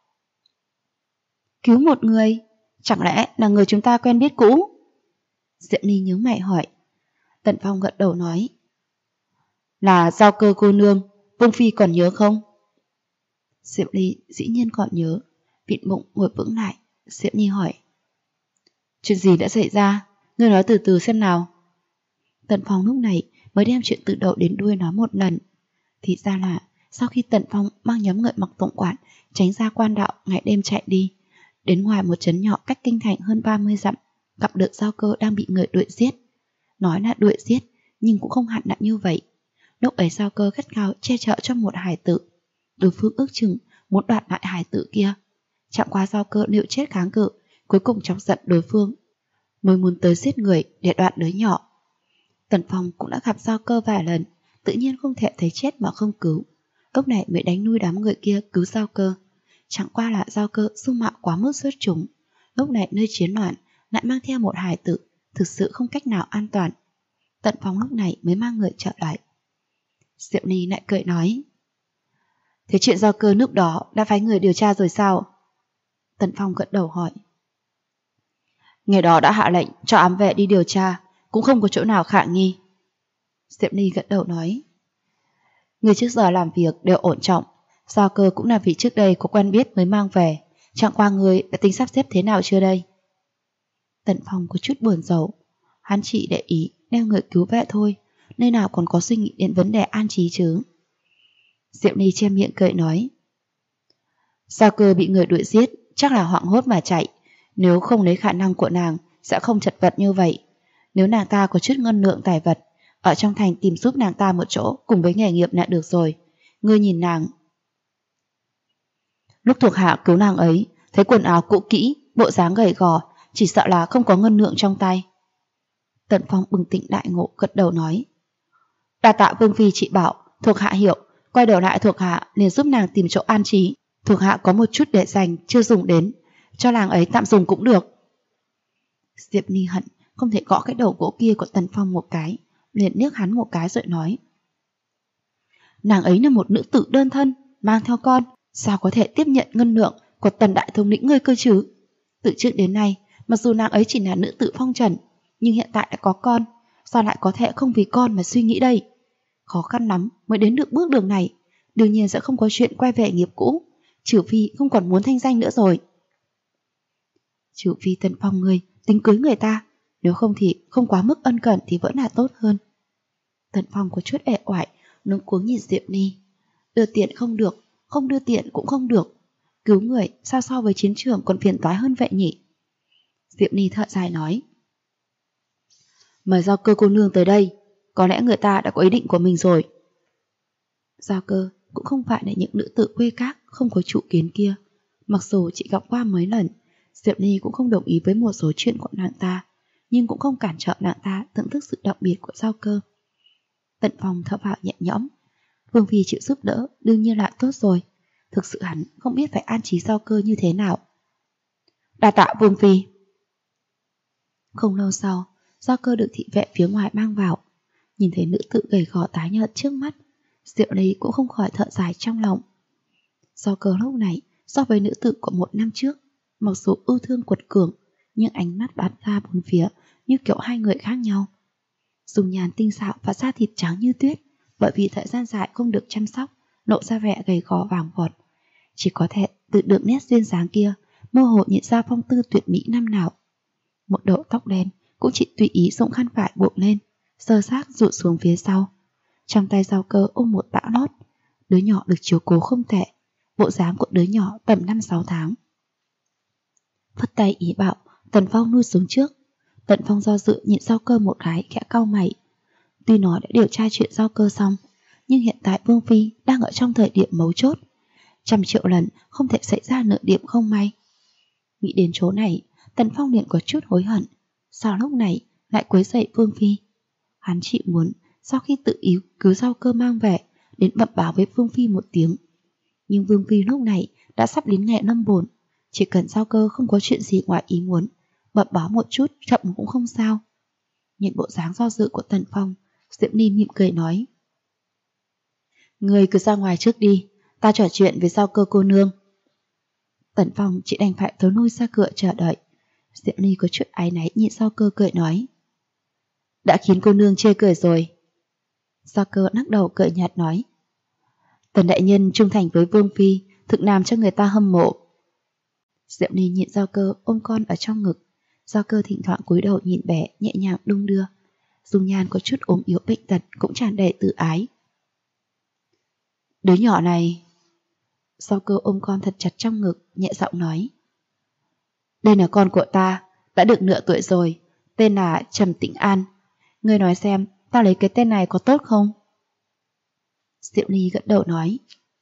Cứu một người? Chẳng lẽ là người chúng ta quen biết cũ? Diệp Ly nhướng mày hỏi. Tần Phong gật đầu nói. Là Giao Cơ cô nương, Vương Phi còn nhớ không? Diệp Ly dĩ nhiên còn nhớ. Vịn bụng ngồi vững lại. Diệp Ly hỏi. Chuyện gì đã xảy ra? Ngươi nói từ từ xem nào. Tần Phong lúc này mới đem chuyện từ đầu đến đuôi nói một lần. Thì ra là sau khi Tần Phong mang nhóm người mặc tổng quản tránh ra quan đạo ngày đêm chạy đi, đến ngoài một trấn nhỏ cách kinh thành hơn 30 dặm, gặp được Giao Cơ đang bị người đuổi giết. Nói là đuổi giết, nhưng cũng không hẳn là như vậy. Lúc ấy Giao Cơ gắt gao che chở cho một hài tử. Đối phương ước chừng muốn đoạt lại hài tử kia. Chẳng qua Giao Cơ liệu chết kháng cự, cuối cùng chọc giận đối phương, mới muốn tới giết người để đoạt đứa nhỏ. Tần Phong cũng đã gặp Giao Cơ vài lần, tự nhiên không thể thấy chết mà không cứu. Lúc này mới đánh nuôi đám người kia cứu Giao Cơ. Chẳng qua là Giao Cơ dung mạo quá mức xuất chúng. Lúc này nơi chiến loạn lại mang theo một hài tử, thực sự không cách nào an toàn. Tần Phong lúc này mới mang người trở lại. Diệu Ly lại cười nói. Thế chuyện Giao Cơ lúc đó đã phái người điều tra rồi sao? Tần Phong gật đầu hỏi. Ngày đó đã hạ lệnh cho ám vệ đi điều tra, cũng không có chỗ nào khả nghi. Diệp Ly gật đầu nói. Người trước giờ làm việc đều ổn trọng, Giao Cơ cũng là vì trước đây có quen biết mới mang về, chẳng qua người đã tính sắp xếp thế nào chưa đây? Tần Phong có chút buồn rầu, hắn chỉ để ý đem người cứu vệ thôi, nơi nào còn có suy nghĩ đến vấn đề an trí chứ. Diệp Ly che miệng cười nói. Giao Cơ bị người đuổi giết, chắc là hoảng hốt mà chạy, nếu không lấy khả năng của nàng sẽ không chật vật như vậy. Nếu nàng ta có chút ngân lượng tài vật, ở trong thành tìm giúp nàng ta một chỗ cùng với nghề nghiệp là được rồi. Ngươi nhìn nàng. Lúc thuộc hạ cứu nàng ấy, thấy quần áo cũ kỹ, bộ dáng gầy gò, chỉ sợ là không có ngân lượng trong tay. Tần Phong bừng tỉnh đại ngộ gật đầu nói. Đa tạ Vương Phi chỉ bảo, thuộc hạ hiểu, quay đầu lại thuộc hạ liền giúp nàng tìm chỗ an trí. Thuộc hạ có một chút để dành chưa dùng đến, cho nàng ấy tạm dùng cũng được. Diệp Ly hận không thể gõ cái đầu gỗ kia của Tần Phong một cái, liền liếc hắn một cái rồi nói. Nàng ấy là một nữ tử đơn thân, mang theo con, sao có thể tiếp nhận ngân lượng của Tần đại thống lĩnh ngươi cơ chứ? Từ trước đến nay, mặc dù nàng ấy chỉ là nữ tử phong trần, nhưng hiện tại đã có con, sao lại có thể không vì con mà suy nghĩ đây? Khó khăn lắm mới đến được bước đường này, đương nhiên sẽ không có chuyện quay về nghiệp cũ, trừ phi không còn muốn thanh danh nữa rồi. Trừ phi Tần Phong ngươi tính cưới người ta, nếu không thì không quá mức ân cần thì vẫn là tốt hơn. Tần Phong có chút ệ oải, luống cuống nhìn Diệp Ly. Đưa tiền không được, không đưa tiền cũng không được. Cứu người sao so với chiến trường còn phiền toái hơn vậy nhỉ? Diệu Ni thở dài nói. Mời Giao Cơ cô nương tới đây, có lẽ người ta đã có ý định của mình rồi. Giao Cơ cũng không phải là những nữ tử quê các không có chủ kiến kia. Mặc dù chị gặp qua mấy lần, Diệu Ni cũng không đồng ý với một số chuyện của nàng ta, nhưng cũng không cản trở nàng ta thưởng thức sự đặc biệt của Giao Cơ. Tần Phong thở vào nhẹ nhõm. Vương phi chịu giúp đỡ đương nhiên là tốt rồi. Thực sự hắn không biết phải an trí Giao Cơ như thế nào. Đa tạ Vương phi. Không lâu sau, Giao Cơ được thị vệ phía ngoài mang vào. Nhìn thấy nữ tử gầy gò tái nhợt trước mắt, Diệu Ni cũng không khỏi thở dài trong lòng. Giao Cơ lúc này so với nữ tử của một năm trước, mặc dù ưu thương quật cường, nhưng ánh mắt bắn ra bốn phía như kiểu hai người khác nhau. Dung nhan tinh xảo và da thịt trắng như tuyết, bởi vì thời gian dài không được chăm sóc, lộ ra vẻ gầy gò vàng vọt. Chỉ có thể từ đường nét duyên dáng kia mơ hồ nhận ra phong tư tuyệt mỹ năm nào. Một đầu tóc đen cũng chỉ tùy ý dùng khăn vải buộc lên, sơ xác rụt xuống phía sau. Trong tay Giao Cơ ôm một bão lót, đứa nhỏ được chiếu cố không tệ, bộ dáng của đứa nhỏ tầm 5-6 tháng. Phất tay ý bảo Tần Phong nuôi xuống trước. Tần Phong do dự nhìn Giao Cơ một cái, khẽ cau mày. Tuy nó đã điều tra chuyện Giao Cơ xong, nhưng hiện tại Vương phi đang ở trong thời điểm mấu chốt, 100 triệu lần không thể xảy ra nửa điểm không may. Nghĩ đến chỗ này, Tần Phong liền có chút hối hận. Sao lúc này lại quấy rầy Vương phi? Hắn chỉ muốn sau khi tự ý cứu Giao Cơ mang về, đến bẩm báo với Vương phi một tiếng. Nhưng Vương phi lúc này đã sắp đến ngày lâm bồn, chỉ cần Giao Cơ không có chuyện gì ngoài ý muốn, bẩm báo một chút chậm cũng không sao. Nhìn bộ dáng do dự của Tần Phong, Diệu Ni mỉm cười nói. Người cứ ra ngoài trước đi, ta trò chuyện với Giao Cơ cô nương. Tần Phong chỉ đành phải thối lui ra cửa chờ đợi. Diệu Ni có chút áy náy nhìn Giao Cơ cười nói. Đã khiến cô nương chê cười rồi. Giao Cơ lắc đầu cười nhạt nói. Tần đại nhân trung thành với Vương phi, thực làm cho người ta hâm mộ. Diệu Ni nhìn Giao Cơ ôm con ở trong ngực. Giao Cơ thỉnh thoảng cúi đầu nhìn bé nhẹ nhàng đung đưa. Dung nhan có chút ốm yếu bệnh tật cũng tràn đầy tự ái. Đứa nhỏ này... Giao Cơ ôm con thật chặt trong ngực, nhẹ giọng nói. Đây là con của ta, đã được nửa tuổi rồi, tên là Trầm Tĩnh An. Ngươi nói xem, ta lấy cái tên này có tốt không? Diệu Ni gật đầu nói.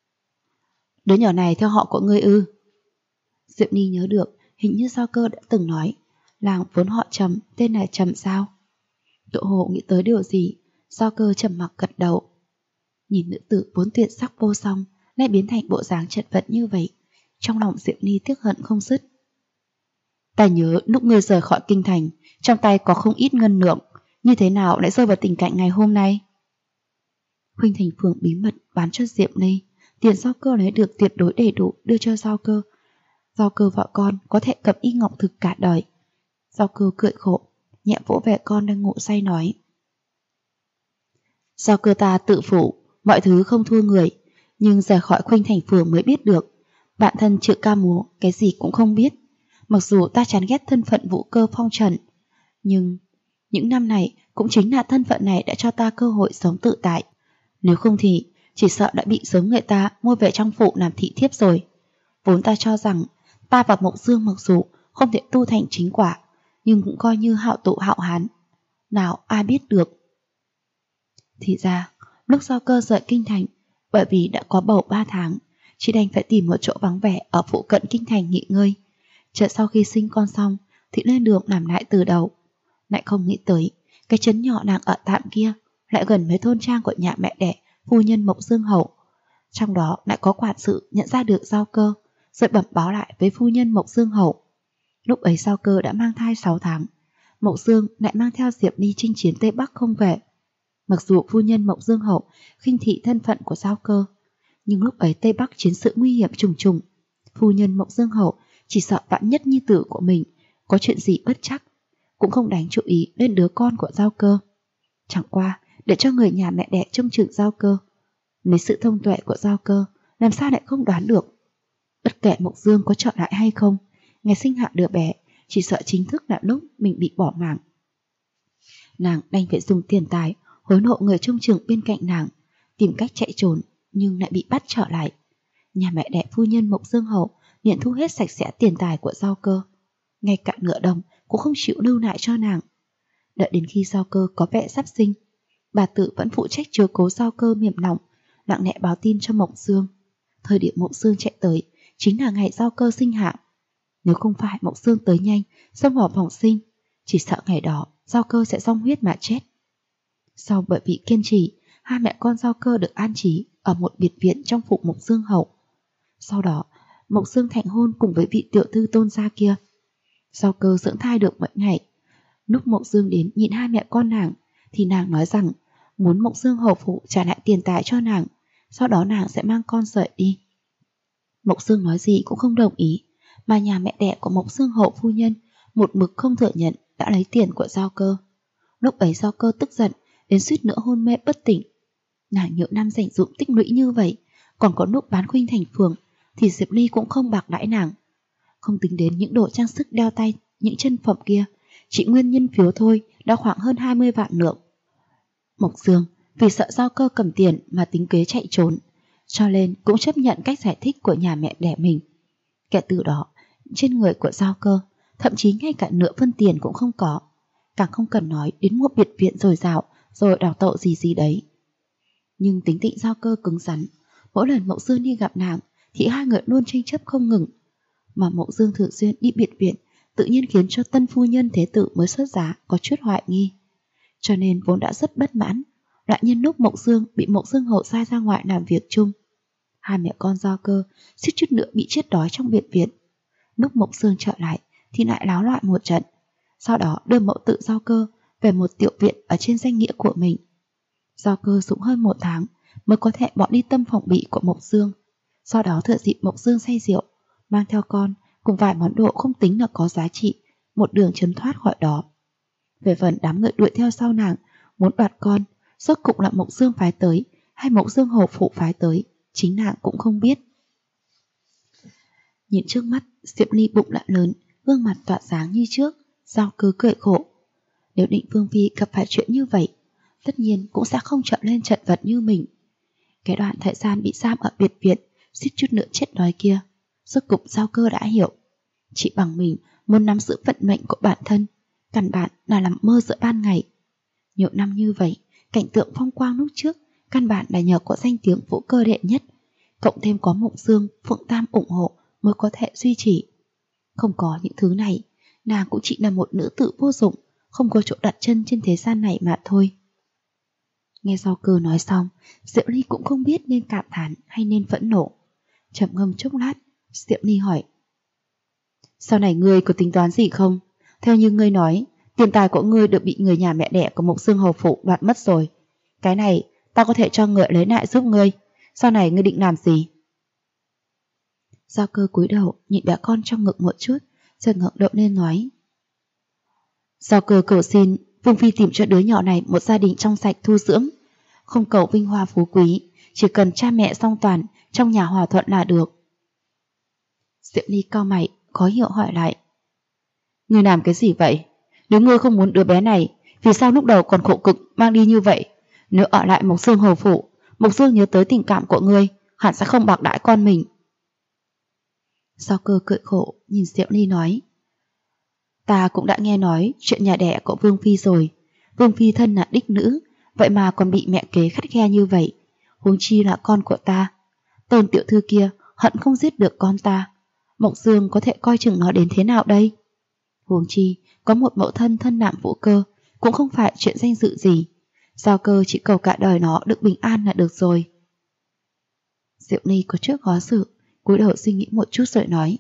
Đứa nhỏ này theo họ của ngươi ư? Diệu Ni nhớ được, hình như Giao Cơ đã từng nói, làng vốn họ Trầm, tên này Trầm sao? Tự hồ nghĩ tới điều gì, Giao Cơ trầm mặc gật đầu. Nhìn nữ tử vốn tuyệt sắc vô song, lại biến thành bộ dáng chật vật như vậy, trong lòng Diệu Ni tiếc hận không dứt. Ta nhớ lúc ngươi rời khỏi kinh thành, trong tay có không ít ngân lượng, như thế nào lại rơi vào tình cảnh ngày hôm nay? Khuynh Thành Phường bí mật bán cho Diệu Ni, tiền Giao Cơ lấy được tuyệt đối đầy đủ đưa cho Giao Cơ. Giao Cơ vợ con có thể cầm y ngọc thực cả đời. Giao Cơ cười khổ, nhẹ vỗ về con đang ngủ say nói. Giao Cơ ta tự phụ, mọi thứ không thua người, nhưng rời khỏi Khuynh Thành Phường mới biết được, bản thân chữ ca múa cái gì cũng không biết. Mặc dù ta chán ghét thân phận vũ cơ phong trần, nhưng những năm này cũng chính là thân phận này đã cho ta cơ hội sống tự tại. Nếu không thì chỉ sợ đã bị sớm người ta mua về trong phủ làm thị thiếp rồi. Vốn ta cho rằng ta và Mộng Dương mặc dù không thể tu thành chính quả, nhưng cũng coi như hạo tụ hạo hán. Nào ai biết được. Thì ra lúc Giao Cơ rời kinh thành, bởi vì đã có bầu 3 tháng, chỉ đành phải tìm một chỗ vắng vẻ ở phụ cận kinh thành nghỉ ngơi. Chợt sau khi sinh con xong thì lên đường làm lại từ đầu. Lại không nghĩ tới cái trấn nhỏ nàng ở tạm kia lại gần với thôn trang của nhà mẹ đẻ phu nhân Mộng Dương Hậu. Trong đó lại có quản sự nhận ra được Giao Cơ, rồi bẩm báo lại với phu nhân Mộng Dương Hậu. Lúc ấy Giao Cơ đã mang thai 6 tháng, Mộng Dương lại mang theo Diệp Ni chinh chiến Tây Bắc không về. Mặc dù phu nhân Mộng Dương Hậu khinh thị thân phận của Giao Cơ, nhưng lúc ấy Tây Bắc chiến sự nguy hiểm trùng trùng. Phu nhân Mộng Dương Hậu chỉ sợ vạn nhất nhi tử của mình có chuyện gì bất chắc, cũng không đánh chú ý đến đứa con của Giao Cơ. Chẳng qua để cho người nhà mẹ đẻ trông chừng Giao Cơ. Lấy sự thông tuệ của Giao Cơ, làm sao lại không đoán được. Bất kể Mộng Dương có trở lại hay không, ngày sinh hạ đứa bé chỉ sợ chính thức là lúc mình bị bỏ mạng. Nàng đành phải dùng tiền tài hối lộ người trông chừng bên cạnh nàng, tìm cách chạy trốn nhưng lại bị bắt trở lại. Nhà mẹ đẻ phu nhân Mộc Dương Hậu liền thu hết sạch sẽ tiền tài của Giao Cơ, ngay cả nửa đồng cũng không chịu lưu lại cho nàng. Đợi đến khi Giao Cơ có vẻ sắp sinh, bà Tự vẫn phụ trách chiếu cố Giao Cơ mềm lòng, lặng lẽ báo tin cho Mộc Dương. Thời điểm Mộc Dương chạy tới chính là ngày Giao Cơ sinh hạ. Nếu không phải Mộc Dương tới nhanh, xông vào phòng sinh, chỉ sợ ngày đó Giao Cơ sẽ rong huyết mà chết. Sau bởi vì kiên trì, hai mẹ con Giao Cơ được an trí ở một biệt viện trong phủ Mộc Dương Hậu. Sau đó, Mộc Dương thành hôn cùng với vị tiểu thư Tôn gia kia. Giao Cơ dưỡng thai được mấy ngày. Lúc Mộc Dương đến nhìn hai mẹ con nàng, thì nàng nói rằng muốn Mộc Dương hầu phụ trả lại tiền tài cho nàng, sau đó nàng sẽ mang con rời đi. Mộc Dương nói gì cũng không đồng ý, mà nhà mẹ đẻ của Mộc Dương hậu phu nhân một mực không thừa nhận đã lấy tiền của Giao Cơ. Lúc ấy Giao Cơ tức giận đến suýt nữa hôn mê bất tỉnh. Nàng nhiều năm dành dụm tích lũy như vậy, còn có lúc bán khuynh thành phường thì Diệp Ly cũng không bạc đãi nàng. Không tính đến những đồ trang sức đeo tay, những chân phẩm kia, chỉ nguyên nhân phiếu thôi đã khoảng hơn 20 vạn lượng. Mộc Dương vì sợ Giao Cơ cầm tiền mà tính kế chạy trốn, cho nên cũng chấp nhận cách giải thích của nhà mẹ đẻ mình. Kể từ đó, trên người của Giao Cơ thậm chí ngay cả nửa phân tiền cũng không có, càng không cần nói đến một biệt viện dồi dào rồi đào tậu gì gì đấy. Nhưng tính tình Giao Cơ cứng rắn, mỗi lần Mộc Dương đi gặp nàng thì hai người luôn tranh chấp không ngừng. Mà Mộc Dương thường xuyên đi biệt viện tự nhiên khiến cho tân phu nhân thế tử mới xuất giá có chút hoài nghi. Cho nên vốn đã rất bất mãn, lại nhân lúc Mộc Dương bị Mộc Dương hậu sai ra ngoài làm việc chung, hai mẹ con Giao Cơ suýt chút nữa bị chết đói trong biệt viện. Lúc Mộc Dương trở lại thì lại náo loạn một trận, sau đó đưa mẫu tự Giao Cơ về một tiểu viện ở trên danh nghĩa của mình. Giao Cơ dùng hơn 1 tháng mới có thể bỏ đi tâm phòng bị của Mộc Dương. Sau đó thừa dịp Mộc Dương say rượu, mang theo con cùng vài món đồ không tính là có giá trị, một đường trốn thoát khỏi đó. Về phần đám người đuổi theo sau nàng muốn đoạt con, rốt cục là Mộc Dương phái tới hay Mộc Dương hầu phụ phái tới, chính nàng cũng không biết. Nhìn trước mắt, Diệp Ly bụng lại lớn, gương mặt tỏa sáng như trước. Giao Cơ cười khổ. Nếu Định Vương phi gặp phải chuyện như vậy, tất nhiên cũng sẽ không trở lên chật vật như mình. Cái đoạn thời gian bị giam ở biệt viện, suýt chút nữa chết đói kia, rốt cục Giao Cơ đã hiểu. Chỉ bằng mình muốn nắm giữ vận mệnh của bản thân, căn bản là nằm mơ giữa ban ngày. Nhiều năm như vậy, cảnh tượng phong quang lúc trước căn bản là nhờ có danh tiếng Vũ Cơ đệ nhất, cộng thêm có Mộc Dương, Phượng Tam ủng hộ mới có thể duy trì. Không có những thứ này, nàng cũng chỉ là một nữ tử vô dụng, không có chỗ đặt chân trên thế gian này mà thôi. Nghe Giao Cơ nói xong, Diệu Ly cũng không biết nên cảm thán hay nên phẫn nộ. Trầm ngâm chốc lát, Diệu Ly hỏi: sau này ngươi có tính toán gì không? Theo như ngươi nói, tiền tài của ngươi được bị người nhà mẹ đẻ của Mộc Dương hầu phụ đoạt mất rồi. Cái này ta có thể cho người lấy lại giúp ngươi. Sau này ngươi định làm gì? Giao Cơ cúi đầu nhìn bé con trong ngực một chút, rồi ngẩng đầu lên nói: Giao Cơ cầu xin Vương phi tìm cho đứa nhỏ này một gia đình trong sạch thu dưỡng, không cầu vinh hoa phú quý, chỉ cần cha mẹ song toàn, trong nhà hòa thuận là được. Diệu Ly cau mày, khó hiểu hỏi lại: ngươi làm cái gì vậy? Nếu ngươi không muốn đứa bé này, vì sao lúc đầu còn khổ cực mang đi như vậy? Nếu ở lại Mộc Dương hầu phủ, Mộc Dương nhớ tới tình cảm của ngươi, hẳn sẽ không bạc đãi con mình. Giao Cơ cười khổ nhìn Diệu Ly nói: ta cũng đã nghe nói chuyện nhà đẻ của Vương phi rồi. Vương phi thân là đích nữ, vậy mà còn bị mẹ kế khắt khe như vậy, huống chi là con của ta. Tôn tiểu thư kia hận không giết được con ta, Mộc Dương có thể coi chừng nó đến thế nào đây? Huống chi có một mẫu thân thân nạm Vũ Cơ cũng không phải chuyện danh dự gì. Giao Cơ chỉ cầu cả đời nó được bình an là được rồi. Diệu Ly có chút khó xử, cúi đầu suy nghĩ một chút rồi nói: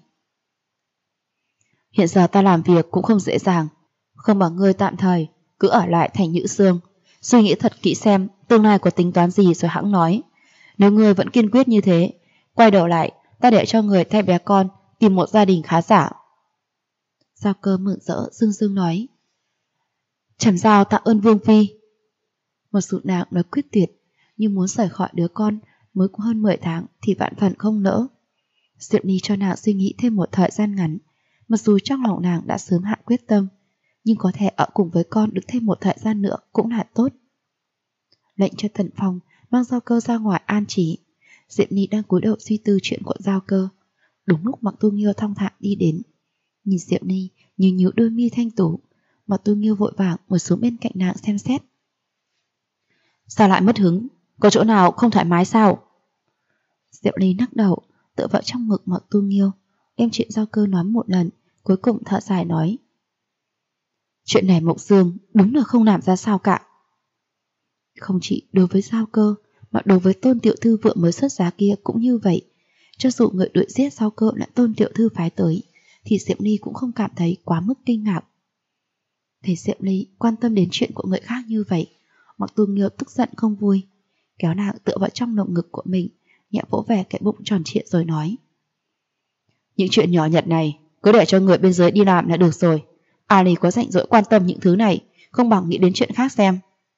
hiện giờ ta làm việc cũng không dễ dàng, không bằng ngươi tạm thời cứ ở lại thành Nhữ Sương, suy nghĩ thật kỹ xem tương lai có tính toán gì rồi hẵng nói. Nếu ngươi vẫn kiên quyết như thế, quay đầu lại ta để cho người thay bé con tìm một gia đình khá giả. Giao Cơ mừng rỡ rưng rưng nói: Trầm Giao tạ ơn Vương phi. Một sự nàng nói quyết tuyệt, nhưng muốn rời khỏi đứa con mới có hơn 10 tháng thì vạn phần không nỡ. Diệu Ly cho nàng suy nghĩ thêm một thời gian ngắn, mặc dù trong lòng nàng đã sớm hạ quyết tâm, nhưng có thể ở cùng với con được thêm một thời gian nữa cũng là tốt. Lệnh cho Tần Phong mang Giao Cơ ra ngoài an trí. Diệp Ni đang cúi đầu suy tư chuyện của Giao Cơ. Đúng lúc Mặc Tu Nghiêu thong thả đi đến, nhìn Diệp Ni nhíu nhíu đôi mi thanh tú. Mặc Tu Nghiêu vội vàng ngồi xuống bên cạnh nàng xem xét. Sao lại mất hứng? Có chỗ nào không thoải mái sao? Diệp Ni lắc đầu, tựa vào trong ngực Mặc Tu Nghiêu, đem chuyện Giao Cơ nói một lần, cuối cùng thở dài nói: Chuyện này Mộc Dương đúng là không làm ra sao cả. Không chỉ đối với Giao Cơ, mà đối với Tôn tiểu thư vừa mới xuất giá kia cũng như vậy. Cho dù người đuổi giết Giao Cơ là Tôn tiểu thư phái tới, thì Diệp Ni cũng không cảm thấy quá mức kinh ngạc. Thấy Diệp Ni quan tâm đến chuyện của người khác như vậy, Mặc Tu Nghiêu tức giận không vui, kéo nàng tựa vào trong lồng ngực của mình, nhẹ vỗ về cái bụng tròn trịa rồi nói: Những chuyện nhỏ nhặt này cứ để cho người bên dưới đi làm là được rồi. Ali có rảnh rỗi quan tâm những thứ này, không bằng nghĩ đến chuyện khác xem.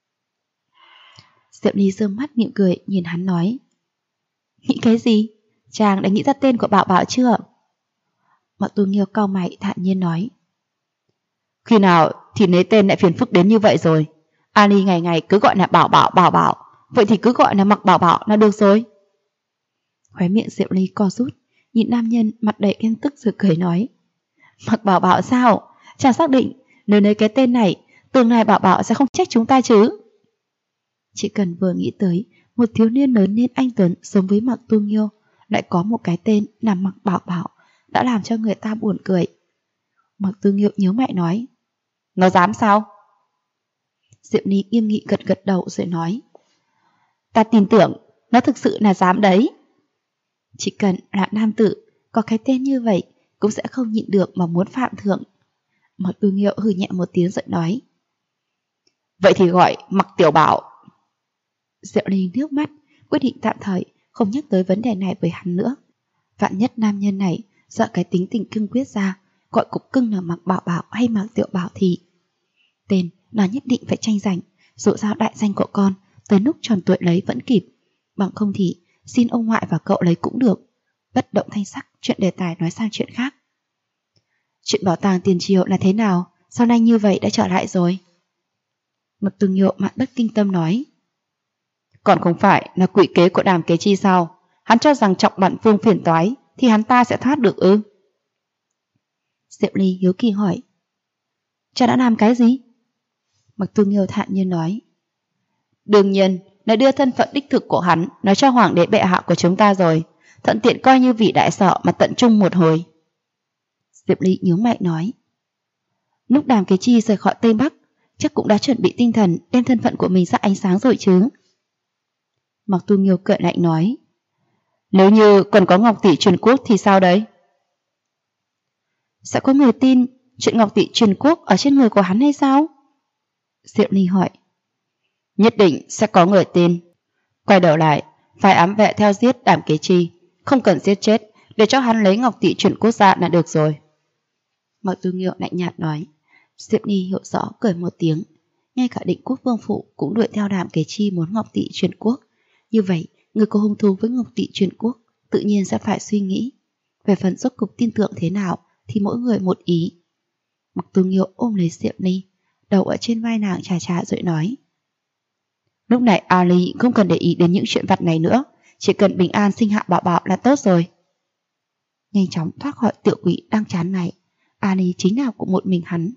Diệp Ni giơ mắt mỉm cười nhìn hắn nói: Nghĩ cái gì? Chàng đã nghĩ ra tên của Bảo Bảo chưa? Mặc Tu Nghiêu cau mày thản nhiên nói: Khi nào thì lấy tên lại phiền phức đến như vậy rồi. Ali ngày ngày cứ gọi là Bảo Bảo Bảo Bảo, vậy thì cứ gọi là Mặc Bảo Bảo là được rồi. Khóe miệng Diệp Ni co rút, nhìn nam nhân mặt đầy ghen tức rồi cười nói: Mặc Bảo Bảo sao? Chàng xác định nếu lấy cái tên này, tương lai Bảo Bảo sẽ không trách chúng ta chứ? Chỉ cần vừa nghĩ tới một thiếu niên lớn lên anh tuấn giống với Mặc Tu Nghiêu lại có một cái tên là Mặc Bảo Bảo, đã làm cho người ta buồn cười. Mặc Tu Nghiêu nhíu mày nói: Nó dám sao? Diệp Ni nghiêm nghị gật gật đầu rồi nói: Ta tin tưởng nó thực sự là dám đấy. Chỉ cần là nam tử có cái tên như vậy cũng sẽ không nhịn được mà muốn phạm thượng. Mặc Tu Nghiêu hừ nhẹ một tiếng rồi nói: Vậy thì gọi Mặc Tiểu Bảo. Diệu Ly nước mắt, quyết định tạm thời không nhắc tới vấn đề này với hắn nữa. Vạn nhất nam nhân này sợ cái tính tình cương quyết ra, gọi cục cưng là Mặc Bảo Bảo hay Mặc Tiểu Bảo thì tên nó nhất định phải tranh giành, dù sao đại danh của con tới lúc tròn tuổi lấy vẫn kịp, bằng không thì xin ông ngoại và cậu lấy cũng được. Bất động thanh sắc, chuyện đề tài nói sang chuyện khác. Chuyện bảo tàng tiền triều là thế nào? Sao nhanh như vậy đã trở lại rồi? Mặc Tu Nghiêu mặt bất kinh tâm nói: Còn không phải là quỷ kế của Đàm Kế Chi sao? Hắn cho rằng Trọng Bản Vương phiền toái thì hắn ta sẽ thoát được ư? Diệp Ly hiếu kỳ hỏi: Cha đã làm cái gì? Mặc Tu Nghiêu thản nhiên nói: Đương nhiên là đưa thân phận đích thực của hắn nói cho hoàng đế bệ hạ của chúng ta rồi, thuận tiện coi như vị đại sợ mà tận trung một hồi. Diệp Ly nhíu mày nói: Lúc Đàm Kế Chi rời khỏi Tây Bắc, chắc cũng đã chuẩn bị tinh thần đem thân phận của mình ra ánh sáng rồi chứ? Mặc Tu Nghiêu cười lạnh nói: Nếu như còn có Ngọc Tỷ truyền quốc thì sao đấy? Sẽ có người tin chuyện Ngọc Tỷ truyền quốc ở trên người của hắn hay sao? Diệp Ly hỏi: Nhất định sẽ có người tin. Quay đầu lại, phải ám vệ theo giết Đàm Kế Chi, không cần giết chết, để cho hắn lấy Ngọc Tỷ truyền quốc ra là được rồi. Mặc Tu Nghiêu lạnh nhạt nói. Diệp Ly hiểu rõ cười một tiếng. Ngay cả Định Quốc Vương Phụ cũng đuổi theo Đàm Kế Chi muốn Ngọc Tỷ truyền quốc. Như vậy, người có hung thú với Ngọc Tỷ truyền quốc tự nhiên sẽ phải suy nghĩ. Về phần rốt cục tin tưởng thế nào thì mỗi người một ý. Mặc Tu Nghiêu ôm lấy Diệp Ly, đầu ở trên vai nàng chà chà rồi nói: Lúc này Ali không cần để ý đến những chuyện vặt này nữa, chỉ cần bình an sinh hạ Bảo Bảo là tốt rồi. Nhanh chóng thoát khỏi tiểu quỷ đang chán này, Ali chính nào cũng một mình hắn.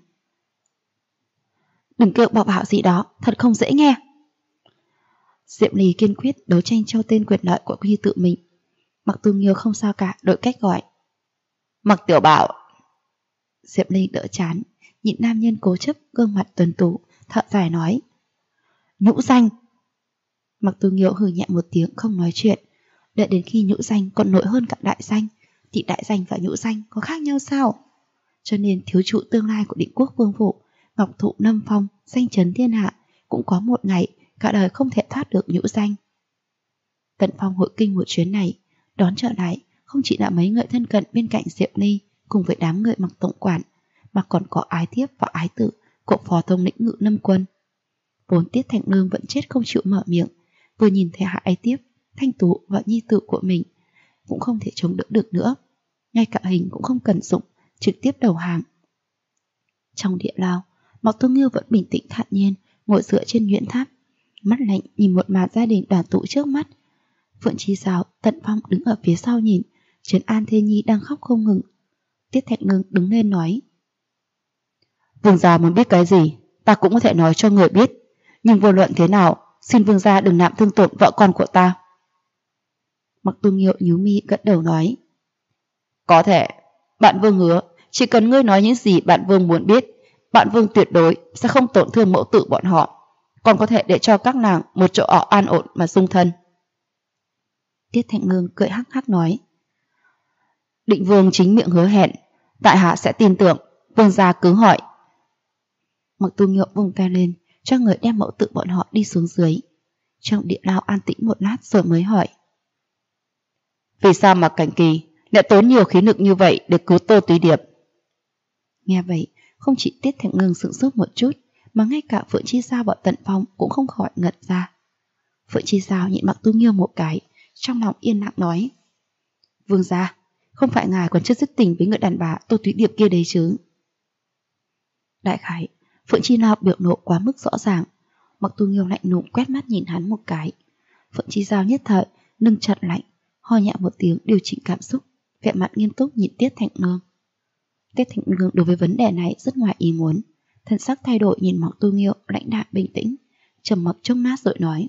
Đừng kêu Bảo Bảo gì đó, thật không dễ nghe. Diệp Ly kiên quyết đấu tranh cho tên quyền lợi của Huy tự mình. Mặc Tu Nghiêu không sao cả, đổi cách gọi: Mặc Tiểu Bảo. Diệp Ly đỡ chán, nhìn nam nhân cố chấp gương mặt tuấn tú, thở dài nói: Nhũ danh. Mặc Tu Nghiêu hừ nhẹ một tiếng không nói chuyện. Đợi đến khi nhũ danh còn nổi hơn cả đại danh thì đại danh và nhũ danh có khác nhau sao? Cho nên thiếu trụ tương lai của Định Quốc Vương Phụ, Ngọc Thụ Lâm Phong, danh chấn thiên hạ, cũng có một ngày cả đời không thể thoát được nhũ danh. Tận Phong hội kinh một chuyến này, đón trở lại không chỉ là mấy người thân cận bên cạnh Diệp Ly cùng với đám người Mặc tổng quản, mà còn có ái thiếp và ái tử của phó thống lĩnh Ngự Lâm quân. Vốn Tiết Thành Lương vẫn chết không chịu mở miệng, vừa nhìn thấy hạ ái tiếp, Thanh Tú và nhi tử của mình cũng không thể chống đỡ được nữa, ngay cả hình cũng không cần dụng, trực tiếp đầu hàng. Trong địa lao, Mặc Tu Nghiêu vẫn bình tĩnh thản nhiên ngồi dựa trên nhuyễn tháp, mắt lạnh nhìn một màn gia đình đoàn tụ trước mắt. Phượng Chi Giao, Tận Phong đứng ở phía sau nhìn, trấn an Thê Nhi đang khóc không ngừng. Tiết Thạch Ngưng đứng lên nói: Vương gia muốn biết cái gì, ta cũng có thể nói cho người biết, nhưng vô luận thế nào, xin vương gia đừng làm thương tổn vợ con của ta. Mặc Tu Nghiêu nhíu mi gật đầu nói: Có thể, bạn vương hứa, chỉ cần ngươi nói những gì bạn vương muốn biết, bạn vương tuyệt đối sẽ không tổn thương mẫu tử bọn họ, còn có thể để cho các nàng một chỗ ở an ổn mà dung thân. Tiết Thạch Ngưng cười hắc hắc nói: Định vương chính miệng hứa hẹn, tại hạ sẽ tin tưởng, vương gia cứ hỏi. Mặc Tu Nghiêu vung tay lên, cho người đem mẫu tử bọn họ đi xuống dưới. Trong địa lao an tĩnh một lát rồi mới hỏi: Vì sao mà Cảnh Kỳ lại tốn nhiều khí lực như vậy để cứu Tô Túy Điệp? Nghe vậy, không chỉ Tiết Thạch Ngưng sửng sốt một chút, mà ngay cả Phượng Chi Giao và Tận Phong cũng không khỏi ngẩn ra. Phượng Chi Giao nhìn Mặc Tu Nghiêu một cái, trong lòng yên lặng nói: Vương gia, không phải ngài còn chưa dứt tình với người đàn bà Tô Túy Điệp kia đấy chứ? Đại khái, Phượng Chi Giao biểu lộ quá mức rõ ràng. Mặc Tu Nghiêu lạnh lùng quét mắt nhìn hắn một cái. Phượng Chi Giao nhất thời lưng chợt lạnh, ho nhẹ một tiếng điều chỉnh cảm xúc, vẻ mặt nghiêm túc nhìn Tiết Thạch Ngưng. Tiết Thạch Ngưng đối với vấn đề này rất ngoài ý muốn, thần sắc thay đổi nhìn Mặc Tu Nghiêu lãnh đạm bình tĩnh, trầm mặc chốc lát rồi nói: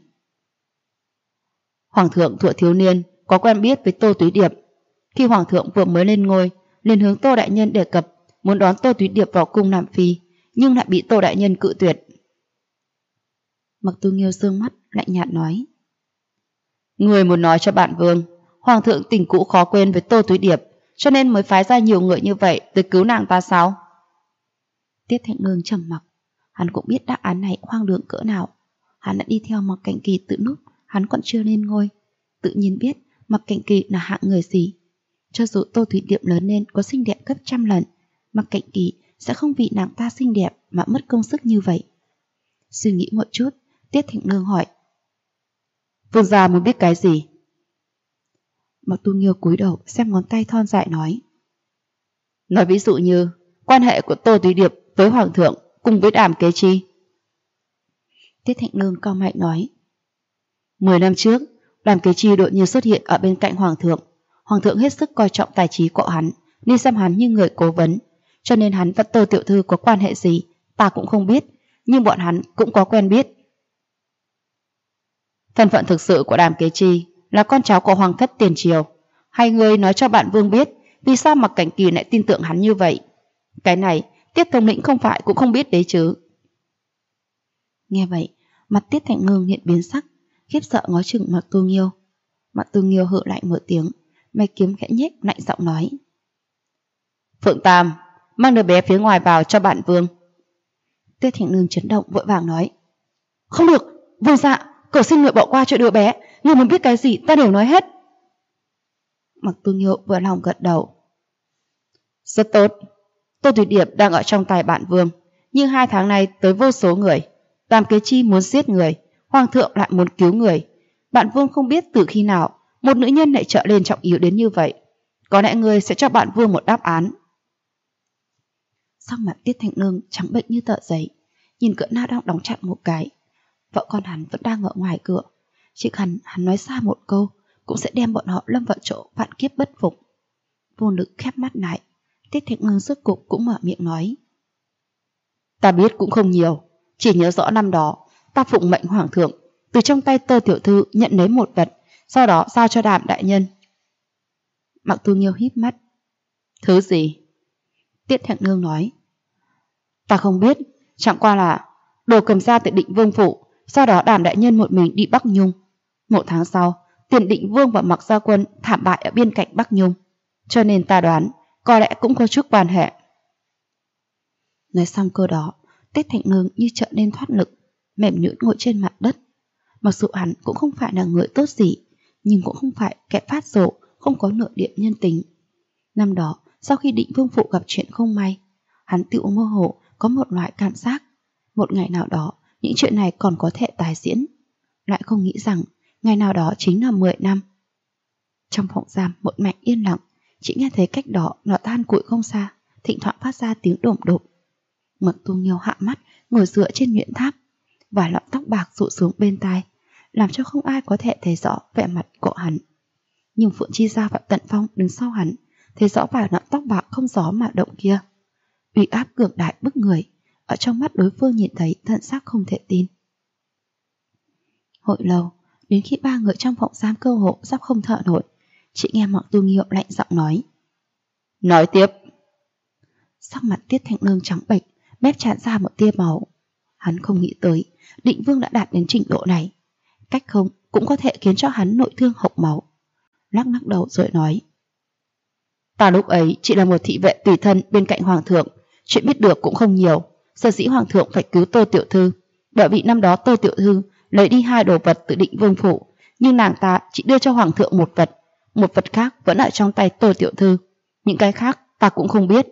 Hoàng thượng thuở thiếu niên có quen biết với Tô Túy Điệp. Khi hoàng thượng vừa mới lên ngôi, liền hướng Tô đại nhân đề cập muốn đón Tô Túy Điệp vào cung làm phi, nhưng lại bị Tô đại nhân cự tuyệt. Mặc Tu Nghiêu dương mắt lạnh nhạt nói: Người muốn nói cho bạn vương, hoàng thượng tình cũ khó quên với Tô Túy Điệp, cho nên mới phái ra nhiều người như vậy tới cứu nàng ta sao? Tiết Thạch Ngưng trầm mặc, hắn cũng biết đáp án này hoang đường cỡ nào. Hắn đã đi theo Mặc Cảnh Kỳ từ lúc hắn còn chưa lên ngôi, tự nhiên biết Mặc Cảnh Kỳ là hạng người gì. Cho dù Tô Thủy Điệp lớn lên có xinh đẹp gấp trăm lần, Mặc Cảnh Kỳ sẽ không vì nàng ta xinh đẹp mà mất công sức như vậy. Suy nghĩ một chút, Tiết Thạch Ngưng hỏi: Vương gia muốn biết cái gì? Mặc Tu Nghiêu cúi đầu xem ngón tay thon dài nói: Nói ví dụ như quan hệ của Tô Túy Điệp với hoàng thượng cùng với Đàm Kế Chi. Tiết Thạch Ngưng cau mày nói: 10 năm trước, Đàm Kế Chi đột nhiên xuất hiện ở bên cạnh hoàng thượng. Hoàng thượng hết sức coi trọng tài trí của hắn, nên xem hắn như người cố vấn, cho nên hắn và Tô tiểu thư có quan hệ gì ta cũng không biết, nhưng bọn hắn cũng có quen biết. Thân phận thực sự của Đàm Kế Chi là con cháu của hoàng thất tiền triều. Hay ngươi nói cho bạn vương biết vì sao Mặc Cảnh Kỳ lại tin tưởng hắn như vậy? Cái này Tiết thống lĩnh không phải cũng không biết đấy chứ. Nghe vậy, mặt Tiết Thạch Ngưng hiện biến sắc, khiếp sợ ngó chừng Mặc Tu Nghiêu. Mặc Tu Nghiêu hự lạnh một tiếng, mày kiếm khẽ nhếch lạnh giọng nói: Phượng Tam, mang đứa bé phía ngoài vào cho bạn vương. Tiết Thạch Ngưng chấn động vội vàng nói: Không được, vương dạ, cầu xin người bỏ qua cho đứa bé, người muốn biết cái gì ta đều nói hết. Mặc Tu Nghiêu vừa lòng gật đầu: Rất tốt, Tô Thủy Điệp đang ở trong tay bạn vương, nhưng 2 tháng nay tới vô số người. Đàm Kế Chi muốn giết người, hoàng thượng lại muốn cứu người. Bạn vương không biết từ khi nào một nữ nhân lại trở lên trọng yếu đến như vậy. Có lẽ người sẽ cho bạn vương một đáp án. Sắc mặt Tiết Thạch Ngưng trắng bệch như tờ giấy, nhìn cửa lao đang đóng chặt một cái. Vợ con hắn vẫn đang ở ngoài cửa, chỉ cần hắn nói xa một câu cũng sẽ đem bọn họ lâm vào chỗ vạn kiếp bất phục. Vô lực khép mắt lại, Tiết Thạch Ngưng rốt cục cũng mở miệng nói: Ta biết cũng không nhiều, chỉ nhớ rõ năm đó ta phụng mệnh hoàng thượng từ trong tay Tô tiểu thư nhận lấy một vật, sau đó giao cho Đàm đại nhân. Mặc Tu Nghiêu híp mắt: Thứ gì? Tiết Thạch Ngưng nói: Ta không biết, chẳng qua là đồ cầm ra từ Định Vương phủ, sau đó Đàm đại nhân một mình đi Bắc Nhung. 1 tháng sau, Tiền Định Vương và Mặc Gia Quân thảm bại ở biên cạnh Bắc Nhung, cho nên ta đoán có lẽ cũng có chút quan hệ. Nói xong câu đó, Tiết Thạch Ngưng như trợn lên thoát lực, mềm nhũn ngồi trên mặt đất. Mặc dù hắn cũng không phải là người tốt gì, nhưng cũng không phải kẻ phát rồ, không có nửa điểm nhân tính. Năm đó, sau khi Định Vương phủ gặp chuyện không may, hắn tự mơ hồ có một loại cảm giác một ngày nào đó những chuyện này còn có thể tái diễn, lại không nghĩ rằng ngày nào đó chính là 10 năm. Trong phòng giam một mảnh yên lặng, chỉ nghe thấy cách đó lò than củi không xa thỉnh thoảng phát ra tiếng đổm độp. Mặc Tu Nghiêu hạ mắt ngồi dựa trên nhuyễn tháp, vài lọn tóc bạc rủ xuống bên tai, làm cho không ai có thể thấy rõ vẻ mặt của hắn. Nhưng Phượng Chi Giao và Tần Phong đứng sau hắn, thấy rõ vài nọn tóc bạc không gió mà động kia. Uy áp cường đại bức người, ở trong mắt đối phương nhìn thấy thần sắc không thể tin. Hồi lâu, đến khi ba người trong phòng giam cơ hộ sắp không thở nổi, chị nghe Mạc Tu Nghiêu lạnh giọng nói. Nói tiếp. Sắc mặt Tiết Thanh Nương trắng bệch, mép tràn ra một tia máu. Hắn không nghĩ tới, Định Vương đã đạt đến trình độ này. Cách không cũng có thể khiến cho hắn nội thương hộc máu. Lắc lắc đầu rồi nói. Ta lúc ấy chỉ là một thị vệ tùy thân bên cạnh hoàng thượng, chuyện biết được cũng không nhiều. Sở dĩ hoàng thượng phải cứu Tô tiểu thư, bởi vì năm đó Tô tiểu thư lấy đi 2 đồ vật từ Định Vương phủ, nhưng nàng ta chỉ đưa cho hoàng thượng một vật khác vẫn ở trong tay Tô tiểu thư. Những cái khác ta cũng không biết.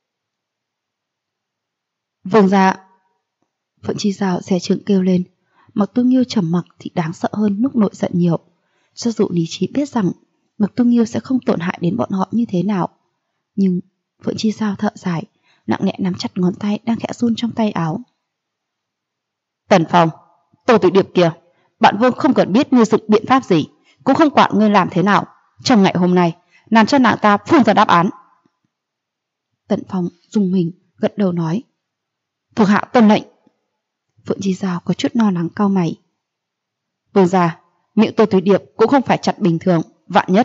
Vương gia. Phượng Chi Giao xe trượng kêu lên. Mạc Tu Nghiêu trầm mặc thì đáng sợ hơn lúc nổi giận nhiều. Cho dù lý trí biết rằng Mạc Tu Nghiêu sẽ không tổn hại đến bọn họ như thế nào, nhưng Phượng Chi Giao thở dài, nặng nề nắm chặt ngón tay đang khẽ run trong tay áo. Tần Phong, Tô Tiểu Điệp kìa, bạn Vương không cần biết ngươi dụng biện pháp gì, cũng không quản ngươi làm thế nào. Trong ngày hôm nay, làm cho nàng ta phun ra đáp án. Tần Phong dùng mình, gật đầu nói. Thuộc hạ tuân lệnh. Phượng Chi Giao có chút lo lắng cau mày. Vương gia, miệng Tô Tiểu Điệp cũng không phải chặt bình thường, vạn nhất.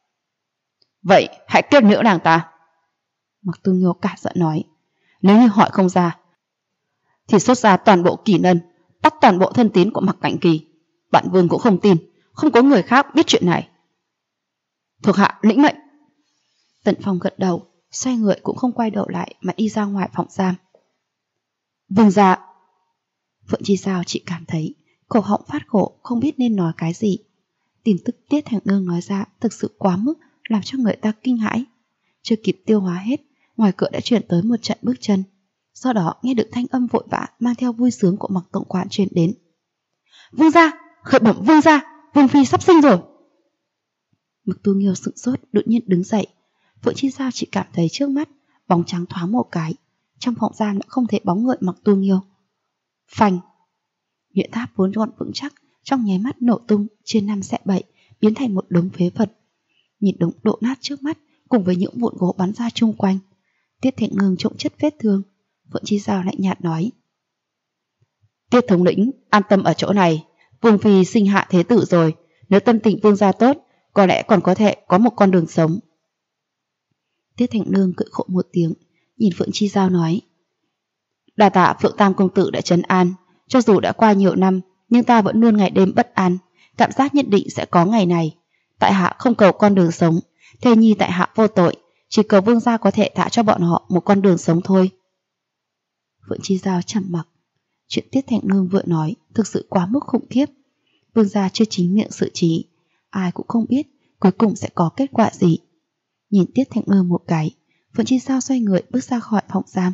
Vậy hãy kết liễu nàng ta. Mạc Tu Nghiêu cả giận nói. Nếu như hỏi không ra, thì xuất ra toàn bộ kỳ nân, bắt toàn bộ thân tín của Mạc Cảnh Kỳ. Bạn Vương cũng không tin, không có người khác biết chuyện này. Thuộc hạ lĩnh mệnh. Tần Phong gật đầu, xoay người cũng không quay đầu lại mà đi ra ngoài phòng giam. Vương gia. Phượng Chi Giao chỉ cảm thấy cổ họng phát khổ, không biết nên nói cái gì. Tin tức Tiết Thanh Nương nói ra thực sự quá mức, làm cho người ta kinh hãi. Chưa kịp tiêu hóa hết, ngoài cửa đã chuyển tới một trận bước chân. Sau đó nghe được thanh âm vội vã mang theo vui sướng của Mạc tổng quản truyền đến. Vương gia, khởi bẩm vương gia, Vương phi sắp sinh rồi. Mạc Tu Nghiêu sững sốt, đột nhiên đứng dậy. Phượng Chi Giao chỉ cảm thấy trước mắt bóng trắng thoáng một cái, trong phòng giam đã không thể bóng người Mạc Tu Nghiêu. Phanh! Nhuyễn tháp vốn gọn vững chắc, trong nháy mắt nổ tung, chia 5 xẻ 7, biến thành một đống phế vật. Nhìn đống đổ nát trước mắt, cùng với những vụn gỗ bắn ra chung quanh, Tiết Thanh Nương trộm chất vết thương. Phượng Chi Giao lạnh nhạt nói. Tiết thống lĩnh, an tâm ở chỗ này. Vương phi sinh hạ thế tử rồi, nếu tâm tình vương gia tốt, có lẽ còn có thể có một con đường sống. Tiết Thanh Nương cười khổ một tiếng, nhìn Phượng Chi Giao nói. Đa tạ Phượng Tam công tử đã trấn an, cho dù đã qua nhiều năm, nhưng ta vẫn luôn ngày đêm bất an, cảm giác nhất định sẽ có ngày này. Tại hạ không cầu con đường sống, thê nhi tại hạ vô tội, chỉ cầu vương gia có thể thả cho bọn họ một con đường sống thôi. Phượng Chi Giao trầm mặc. Chuyện Tiết Thanh Nương vừa nói thực sự quá mức khủng khiếp. Vương gia chưa chính miệng xử trí, ai cũng không biết cuối cùng sẽ có kết quả gì. Nhìn Tiết Thanh Nương một cái, Phượng Chi Giao xoay người bước ra khỏi phòng giam.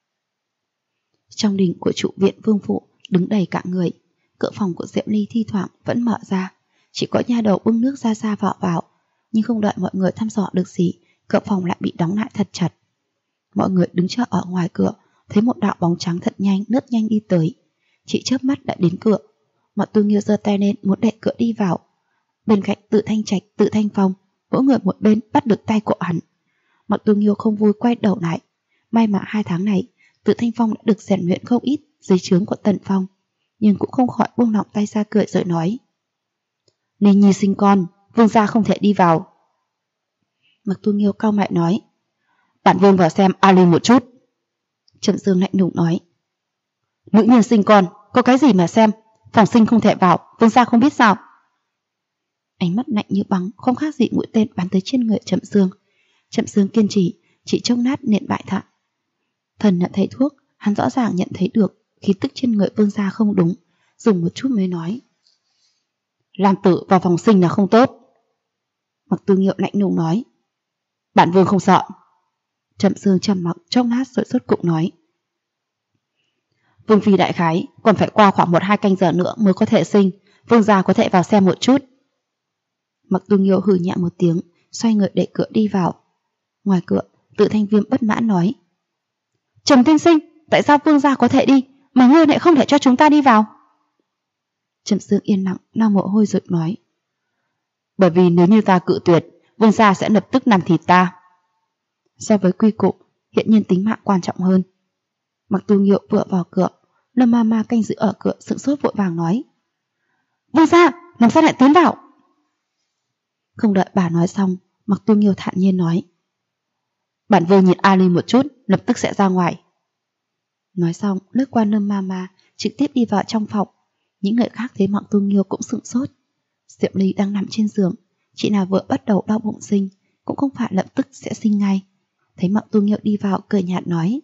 Trong đình của trụ viện Vương phủ đứng đầy cả người. Cửa phòng của Diệu Ly thi thoảng vẫn mở ra, chỉ có nha đầu bưng nước ra vào, nhưng không đợi mọi người thăm dò được gì, cửa phòng lại bị đóng lại thật chặt. Mọi người đứng chờ ở ngoài cửa, thấy một đạo bóng trắng thật nhanh lướt nhanh đi tới. Chỉ chớp mắt đã đến cửa. Mạc Tu Nghiêu giơ tay lên muốn đẩy cửa đi vào. Bên cạnh Tự Thanh Trạch, Tự Thanh Phong, mỗi người một bên bắt được tay của hắn. Mạc Tu Nghiêu không vui quay đầu lại. May mà 2 tháng này Tự Thanh Phong đã được rèn luyện không ít dưới trướng của Tần Phong, nhưng cũng không khỏi buông lỏng tay ra cười rồi nói. Ninh nhi sinh con, vương gia không thể đi vào. Mạc Tu Nghiêu cau mày nói. Bản vương vào xem Ali một chút. Trầm Dương lạnh lùng nói. Nữ nhân sinh con, có cái gì mà xem, phòng sinh không thể vào, vương gia không biết sao. Ánh mắt lạnh như băng, không khác gì mũi tên bắn tới trên người Trầm Dương. Trầm Dương kiên trì, chỉ chốc nát nện bại thạn. Thần nhận thấy thuốc, hắn rõ ràng nhận thấy được khí tức trên người vương gia không đúng, dùng một chút mới nói. Làm tử vào phòng sinh là không tốt. Mạc Tu Nghiêu lạnh lùng nói. Bản vương không sợ. Trầm Dương trầm mặc chốc lát rồi rốt cục nói. Vương phi đại khái còn phải qua khoảng 1-2 canh giờ nữa mới có thể sinh, vương gia có thể vào xem một chút. Mạc Tu Nghiêu hừ nhẹ một tiếng, xoay người đẩy cửa đi vào. Ngoài cửa, Tự Thanh Viêm bất mãn nói. Trầm tiên sinh, tại sao vương gia có thể đi mà ngươi lại không thể cho chúng ta đi vào? Trầm Sương yên lặng lau mồ hôi rồi nói. Bởi vì nếu như ta cự tuyệt, Vương gia sẽ lập tức nằm thịt ta. So với quy củ, hiện nhiên tính mạng quan trọng hơn. Mặc Tu Nghiêu vừa vào cửa, Lâm Ma Ma canh giữ ở cửa sững sốt vội vàng nói. Vương gia, làm sao lại tiến vào? Không đợi bà nói xong, Mặc Tu Nghiêu thản nhiên nói. Bản vương nhìn Ali một chút, lập tức sẽ ra ngoài. Nói xong, lướt qua Lâm Ma Ma, trực tiếp đi vào trong phòng. Những người khác thấy Mặc Tu Nghiêu cũng sững sốt. Diệp Ly đang nằm trên giường, chị nào vừa bắt đầu đau bụng sinh, cũng không phải lập tức sẽ sinh ngay. Thấy Mặc Tu Nghiêu đi vào, cười nhạt nói.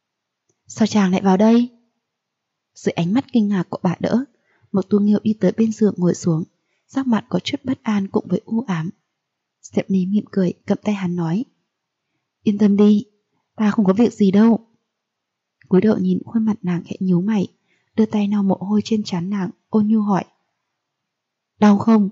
Sao chàng lại vào đây? Dưới ánh mắt kinh ngạc của bà đỡ, Mặc Tu Nghiêu đi tới bên giường ngồi xuống, sắc mặt có chút bất an cùng với u ám. Diệp Ly mỉm cười, cầm tay hắn nói. Yên tâm đi, ta không có việc gì đâu. Cúi đầu nhìn khuôn mặt nàng khẽ nhíu mày, đưa tay lau mồ hôi trên trán nàng, ôn nhu hỏi. Đau không?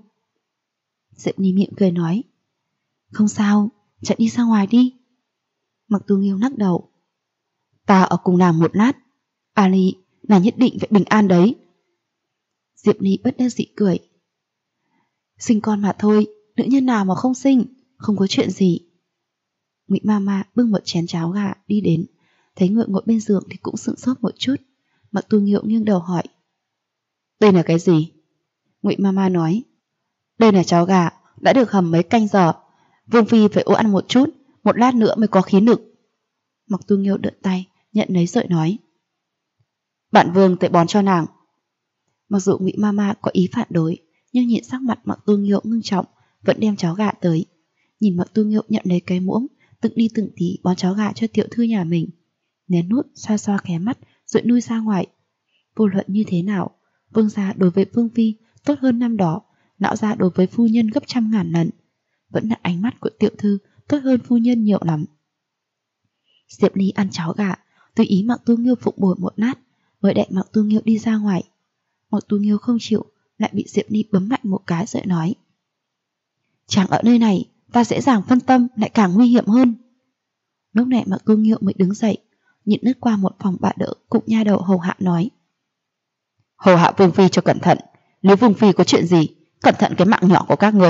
Diệp Ly mỉm cười nói. Không sao, chạy đi ra ngoài đi. Mặc Tu Nghiêu lắc đầu. Ta ở cùng nàng một lát. Ali, nàng nhất định phải bình an đấy. Diệp Ly bất đắc dĩ cười. Sinh con mà thôi, nữ nhân nào mà không sinh, không có chuyện gì. Ngụy Mama bưng một chén cháo gà đi đến, thấy người ngồi bên giường thì cũng sững sốt một chút. Mặc Tu Nghiêu nghiêng đầu hỏi. Đây là cái gì? Ngụy Mama nói. Đây là cháo gà, đã được hầm mấy canh giờ. Vương phi phải ô ăn một chút, một lát nữa mới có khí lực. Mặc Tu Nghiêu đợt tay, nhận lấy rồi nói. Bạn vương tự bón cho nàng. Mặc dù Ngụy Mama có ý phản đối, nhưng nhìn sắc mặt Mặc Tu Nghiêu ngưng trọng, vẫn đem cháo gà tới. Nhìn Mặc Tu Nghiêu nhận lấy cái muỗng, từng đi từng tí bón cháo gà cho tiểu thư nhà mình. Nén nút xoa xoa khé mắt rồi nuôi ra ngoài. Vô luận như thế nào, vương gia đối với vương phi tốt hơn năm đó, lão gia đối với phu nhân gấp trăm ngàn lần. Vẫn là ánh mắt của tiểu thư tốt hơn phu nhân nhiều lắm. Diệp Ly ăn cháo gà, tùy ý Mặc Tu Nghiêu phụng bồi một lát, mới đợi Mặc Tu Nghiêu đi ra ngoài. Mặc Tu Nghiêu không chịu, lại bị Diệp Ly bấm mạnh một cái rồi nói. Chàng ở nơi này, ta dễ dàng phân tâm, lại càng nguy hiểm hơn. Lúc này Mặc Tu Nghiêu mới đứng dậy, nhìn lướt qua một phòng bà đỡ cùng nha đầu hầu hạ nói. Hầu hạ vương phi cho cẩn thận, nếu vương phi có chuyện gì, cẩn thận cái mạng nhỏ của các người.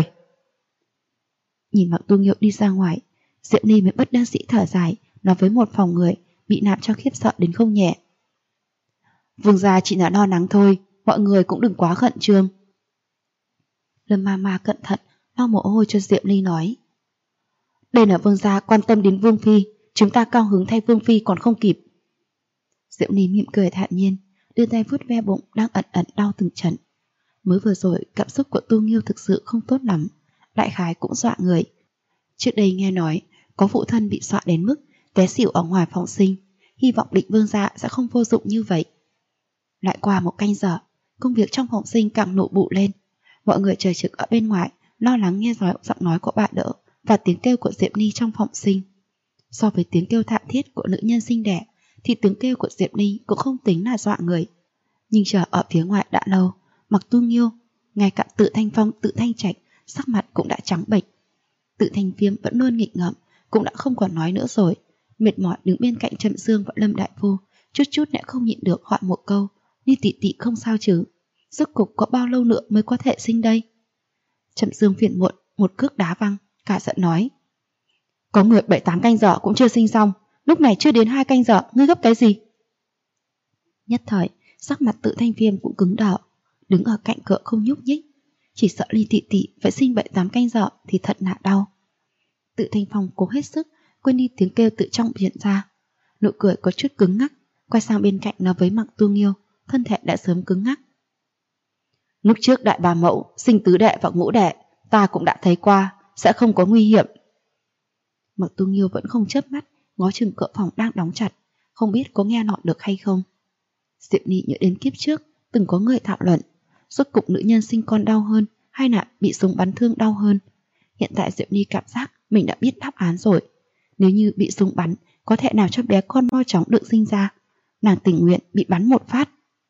Nhìn Mặc Tu Nghiêu đi ra ngoài, Diệp Ly mới bất đắc dĩ thở dài, nói với một phòng người bị làm cho khiếp sợ đến không nhẹ. Vương gia chỉ là lo lắng thôi, mọi người cũng đừng quá khẩn trương. Lâm Mama cẩn thận lau mồ hôi cho Diệp Ly nói. Đây là vương gia quan tâm đến vương phi, chúng ta cao hứng thay vương phi còn không kịp. Diệp Ly mỉm cười thản nhiên, đưa tay vuốt ve bụng đang ẩn ẩn đau từng trận. Mới vừa rồi cảm xúc của Tu Nghiêu thực sự không tốt lắm, đại khái cũng dọa người. Trước đây nghe nói có phụ thân bị dọa đến mức té xỉu ở ngoài phòng sinh, hy vọng Định vương gia sẽ không vô dụng như vậy. Lại qua một canh giờ, công việc trong phòng sinh càng nổ bụ lên. Mọi người chờ trực ở bên ngoài, lo lắng nghe giọng nói của bà đỡ và tiếng kêu của Diệp Ly trong phòng sinh. So với tiếng kêu thảm thiết của nữ nhân sinh đẻ, thì tiếng kêu của Diệp Ly cũng không tính là dọa người. Nhưng chờ ở phía ngoài đã lâu, Mặc Tu Nghiêu, ngay cả Tự Thanh Phong, Tự Thanh Trạch, sắc mặt cũng đã trắng bệch. Tự Thanh Viêm vẫn luôn nghịch ngợm, cũng đã không còn nói nữa rồi, mệt mỏi đứng bên cạnh Trầm Dương và Lâm Đại Phu, chút chút lại không nhịn được hỏi một câu. Ly tỷ tỷ không sao chứ? Rốt cục có bao lâu nữa mới có thể sinh đây? Trầm Dương phiền muộn, một cước đá văng, cả giận nói. Có người 7-8 canh giờ cũng chưa sinh xong, lúc này chưa đến 2 canh giờ, ngươi gấp cái gì? Nhất thời, sắc mặt Tự Thanh Viêm cũng cứng đờ, đứng ở cạnh cửa không nhúc nhích. Chỉ sợ Ly tỷ tỷ phải sinh 7-8 canh giờ thì thật là đau. Tự Thanh Phong cố hết sức, quên đi tiếng kêu tự trong hiện ra. Nụ cười có chút cứng ngắc, quay sang bên cạnh nói với Mặc Tu Nghiêu, thân thể đã sớm cứng ngắc. Lúc trước đại bà mẫu sinh tứ đệ và ngũ đệ, ta cũng đã thấy qua, sẽ không có nguy hiểm. Mặc Tu Nghiêu vẫn không chớp mắt, ngó chừng cửa phòng đang đóng chặt, không biết có nghe lọt được hay không. Diệp Ly nhớ đến kiếp trước từng có người thảo luận, rốt cục nữ nhân sinh con đau hơn hay là bị súng bắn thương đau hơn. Hiện tại Diệp Ly cảm giác mình đã biết đáp án rồi. Nếu như bị súng bắn, có thể nào cho bé con mau chóng được sinh ra. Nàng tình nguyện bị bắn một phát.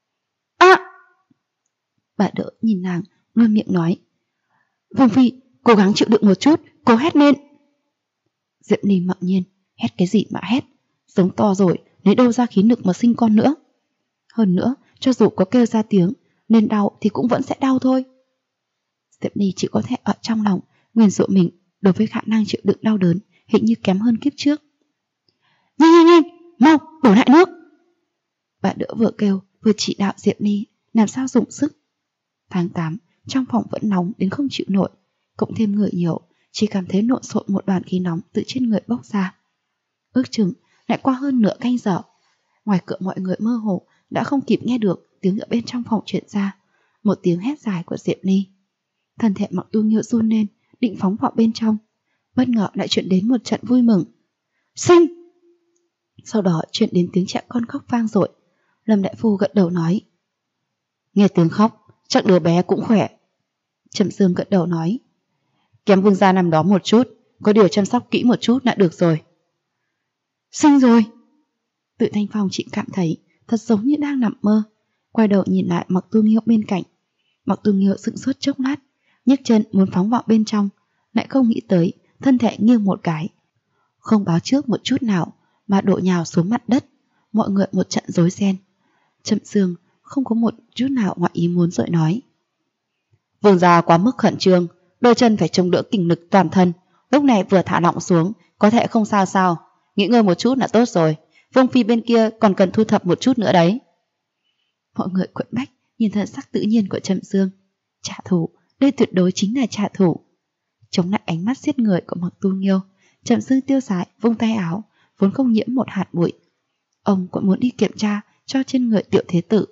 Bà đỡ nhìn nàng, luôn miệng nói. Vương phi, cố gắng chịu đựng một chút, cố hét lên. Diệp Ly mặc nhiên, hét cái gì mà hét, sống to rồi, lấy đâu ra khí lực mà sinh con nữa. Hơn nữa, cho dù có kêu ra tiếng, nên đau thì cũng vẫn sẽ đau thôi. Diệp Ly chỉ có thể ở trong lòng nguyền rủa mình đối với khả năng chịu đựng đau đớn hình như kém hơn kiếp trước. Nhanh, mau, đổ lại nước. Bà đỡ vừa kêu vừa chỉ đạo Diệp Ly làm sao dùng sức. Tháng 8, trong phòng vẫn nóng đến không chịu nổi, cộng thêm người nhiều, chỉ cảm thấy lộn xộn một đoàn khí nóng từ trên người bốc ra. Ước chừng lại qua hơn nửa canh giờ, ngoài cửa mọi người mơ hồ đã không kịp nghe được tiếng ở bên trong phòng truyền ra, một tiếng hét dài của Diệp Ly. Thân thể Mặc Tu Nghiêu run lên, định phóng vào bên trong, bất ngờ lại chuyển đến một trận vui mừng. Sinh! Sau đó chuyển đến tiếng trẻ con khóc vang dội. Lâm đại phu gật đầu nói, nghe tiếng khóc, chắc đứa bé cũng khỏe. Trầm Dương gật đầu nói, kém Vương gia nằm đó một chút, có điều chăm sóc kỹ một chút đã được rồi. Sinh rồi! Tự Thanh Phong chỉ cảm thấy thật giống như đang nằm mơ, quay đầu nhìn lại Mặc Tu Nghiêu bên cạnh. Mặc Tu Nghiêu sững sốt chốc lát, nhấc chân muốn phóng vào bên trong, lại không nghĩ tới thân thể nghiêng một cái, không báo trước một chút nào mà đổ nhào xuống mặt đất. Mọi người một trận rối ren. Trầm Dương không có một chút nào ngoại ý muốn rồi nói, Vương gia quá mức khẩn trương, đôi chân phải chống đỡ kình lực toàn thân, lúc này vừa thả lỏng xuống, có thể không sao sao, nghỉ ngơi một chút là tốt rồi. Vương phi bên kia còn cần thu thập một chút nữa đấy. Mọi người quậy bách nhìn thần sắc tự nhiên của Trầm Dương. Trả thù, đây tuyệt đối chính là trả thù. Chống lại ánh mắt giết người của Mặc Tu Nghiêu, Trầm Dương tiêu sái vung tay áo, vốn không nhiễm một hạt bụi. Ông cũng muốn đi kiểm tra cho trên người Tiểu Thế Tử.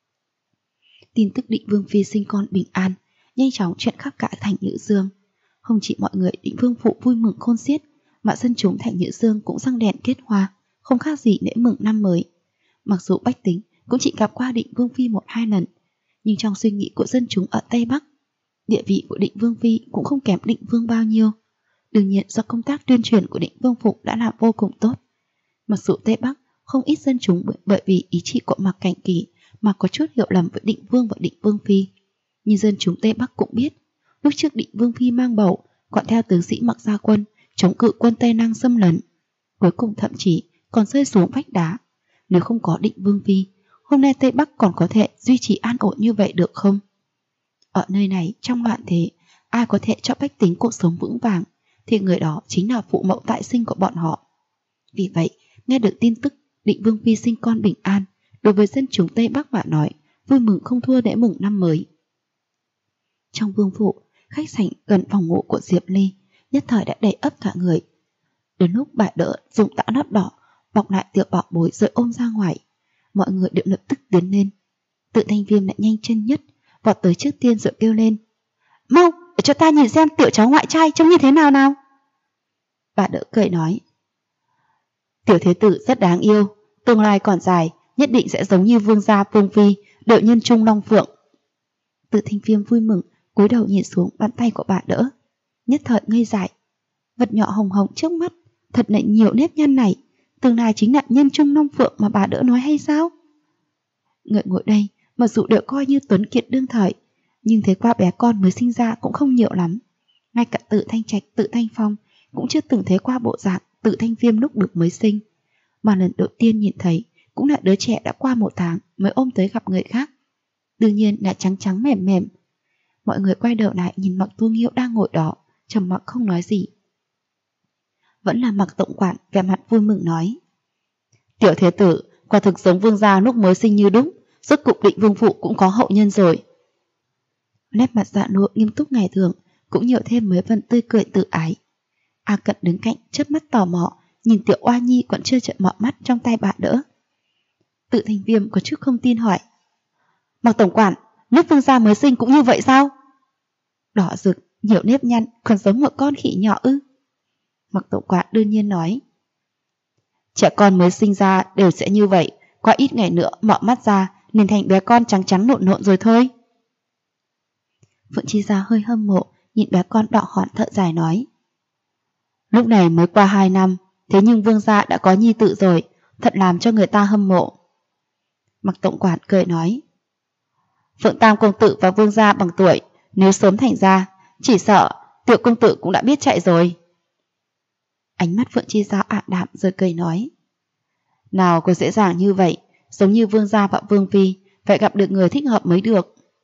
Tin tức Định Vương phi sinh con bình an nhanh chóng truyền khắp cả thành Nhữ Dương. Không chỉ mọi người Định Vương phụ vui mừng khôn xiết, mà dân chúng thành Nhữ Dương cũng răng đèn kết hoa, không khác gì lễ mừng năm mới. Mặc dù bách tính cũng chỉ gặp qua Định Vương phi 1-2 lần, nhưng trong suy nghĩ của dân chúng ở Tây Bắc, địa vị của Định Vương phi cũng không kém Định Vương bao nhiêu. Đương nhiên do công tác tuyên truyền của Định Vương phụ đã làm vô cùng tốt. Mặc dù Tây Bắc không ít dân chúng bởi vì ý chỉ của Mạc Cảnh Kỳ mà có chút hiểu lầm với Định Vương và Định Vương phi, nhưng dân chúng Tây Bắc cũng biết, lúc trước Định Vương phi mang bầu còn theo tướng sĩ Mặc Gia Quân chống cự quân Tây Năng xâm lấn, cuối cùng thậm chí còn rơi xuống vách đá. Nếu không có Định Vương phi, hôm nay Tây Bắc còn có thể duy trì an ổn như vậy được không? Ở nơi này trong loạn thế, ai có thể cho bách tính cuộc sống vững vàng thì người đó chính là phụ mẫu tại sinh của bọn họ. Vì vậy, nghe được tin tức Định Vương phi sinh con bình an, đối với dân chúng Tây Bắc mà nói, vui mừng không thua lễ mừng năm mới. Trong vương phủ, khách sảnh gần phòng ngủ của Diệp Ly nhất thời đã đầy ấp cả người. Đến lúc bà đỡ dùng tã lót đỏ bọc lại Tiểu Bảo Bối rồi ôm ra ngoài, mọi người đều lập tức tiến lên. Tự Thanh Viêm lại nhanh chân nhất vọt tới trước tiên rồi kêu lên, mau để cho ta nhìn xem tiểu cháu ngoại trai trông như thế nào nào. Bà đỡ cười nói, Tiểu Thế Tử rất đáng yêu, tương lai còn dài, nhất định sẽ giống như Vương gia Vương phi, đều nhân trung long phượng. Tự Thanh Viêm vui mừng cúi đầu nhìn xuống bàn tay của bà đỡ, nhất thời ngây dại. Vật nhỏ hồng hồng trước mắt thật lại nhiều nếp nhăn này, tương lai chính là nhân trung long phượng mà bà đỡ nói hay sao? Người ngồi đây mặc dù đều coi như tuấn kiệt đương thời, nhưng thấy qua bé con mới sinh ra cũng không nhiều lắm. Ngay cả Tự Thanh Trạch, Tự Thanh Phong cũng chưa từng thấy qua bộ dạng Tự Thanh Viêm lúc được mới sinh, mà lần đầu tiên nhìn thấy cũng là đứa trẻ đã qua 1 tháng mới ôm tới gặp người khác, đương nhiên là trắng trắng mềm mềm. Mọi người quay đầu lại nhìn Mặc Tu Nghiêu đang ngồi đó, trầm mặc không nói gì. Vẫn là Mặc Tổng Quản vẻ mặt vui mừng nói, Tiểu Thế Tử quả thực giống Vương gia lúc mới sinh như đúc, rốt cục Định Vương phụ cũng có hậu nhân rồi. Nét mặt dạ nộ nghiêm túc ngày thường cũng nhiều thêm mấy phần tươi cười tự ái. A Cận đứng cạnh chớp mắt tò mò nhìn Tiểu Oa Nhi còn chưa trợn mở mắt trong tay bà đỡ. Tự Thanh Viêm có chút không tin hỏi, Mặc Tổng Quản, lúc Vương gia mới sinh cũng như vậy sao? Đỏ rực, nhiều nếp nhăn, còn giống một con khỉ nhỏ ư? Mặc Tổng Quản đương nhiên nói, trẻ con mới sinh ra đều sẽ như vậy, qua ít ngày nữa mở mắt ra nên thành bé con trắng trắng nộn nộn rồi thôi. Phượng Chi Gia hơi hâm mộ nhìn bé con đỏ hòn thợ dài nói, lúc này mới qua 2 năm, thế nhưng Vương gia đã có nhi tự rồi, thật làm cho người ta hâm mộ. Mặc Tổng Quản cười nói, Phượng Tam công tử và Vương gia bằng tuổi, nếu sớm thành ra, chỉ sợ Tiểu công tử cũng đã biết chạy rồi. Ánh mắt Phượng Chi Gia ảm đạm rồi cười nói, nào có dễ dàng như vậy, giống như Vương gia và Vương phi phải gặp được người thích hợp mới được.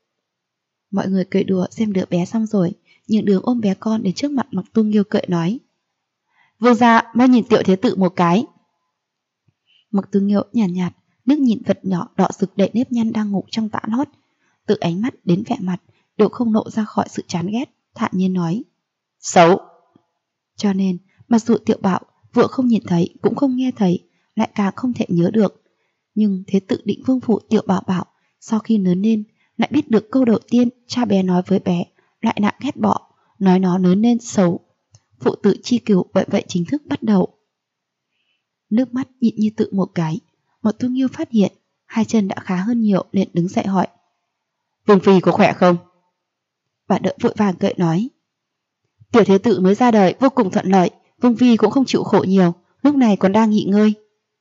Mọi người cười đùa xem đứa bé xong rồi, nhưng Đường ôm bé con đến trước mặt Mặc Tu Nghiêu cười nói: Vương gia, mau nhìn Tiểu Thế Tử một cái. Mặc Tu Nghiêu nhàn nhạt nước nhìn vật nhỏ đỏ rực đầy nếp nhăn đang ngủ trong tã lót, từ ánh mắt đến vẻ mặt đều không lộ ra khỏi sự chán ghét, thản nhiên nói: Xấu. Cho nên, mặc dù Tiểu Bảo vừa không nhìn thấy cũng không nghe thấy, lại càng không thể nhớ được, nhưng Thế Tử Định Vương phủ Tiểu Bảo Bảo sau khi lớn lên lại biết được câu đầu tiên cha bé nói với bé, lại nặng ghét bỏ, nói nó lớn lên xấu. Phụ tử chi cừu bởi vậy chính thức bắt đầu. Nước mắt nhịn như tự một cái, Mặc Tu Nghiêu phát hiện hai chân đã khá hơn nhiều nên đứng dậy hỏi: Vương phi có khỏe không? Bà đỡ vội vàng cậy nói: Tiểu Thế Tử mới ra đời vô cùng thuận lợi, Vương phi cũng không chịu khổ nhiều, lúc này còn đang nghỉ ngơi.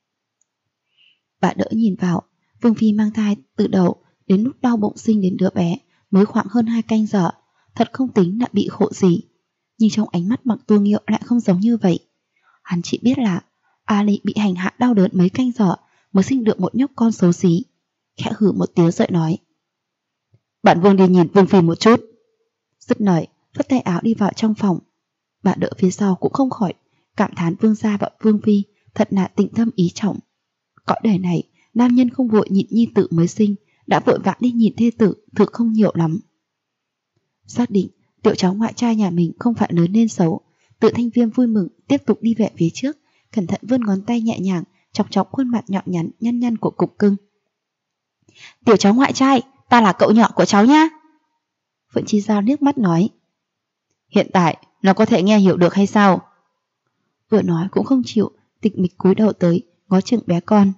Bà đỡ nhìn vào, Vương phi mang thai từ đầu đến lúc đau bụng sinh đến đứa bé mới khoảng hơn 2 canh giờ, thật không tính đã bị khổ gì. Nhưng trong ánh mắt Mặc Tu Nghiêu lại không giống như vậy. Hắn chỉ biết là Ali bị hành hạ đau đớn mấy canh giờ mới sinh được một nhóc con xấu xí. Khẽ hử một tiếng rồi nói: Bản Vương đi nhìn Vương phi một chút. Dứt lời, phất tay áo đi vào trong phòng. Bà đỡ phía sau cũng không khỏi cảm thán Vương gia và Vương phi thật là tình thâm ý trọng. Cõi đời này, nam nhân không vội nhịn nhi tử mới sinh, đã vội vã đi nhìn thê tử thực không nhiều lắm. Xác định tiểu cháu ngoại trai nhà mình không phải lớn lên xấu, Tự Thanh Viêm vui mừng tiếp tục đi về phía trước, cẩn thận vươn ngón tay nhẹ nhàng chọc chọc khuôn mặt nhọn nhắn nhăn nhăn của cục cưng. Tiểu cháu ngoại trai, ta là cậu nhỏ của cháu nhá. Phượng Chi Giao nước mắt nói: Hiện tại nó có thể nghe hiểu được hay sao? Vừa nói cũng không chịu, tịch mịch cúi đầu tới ngó chừng bé con.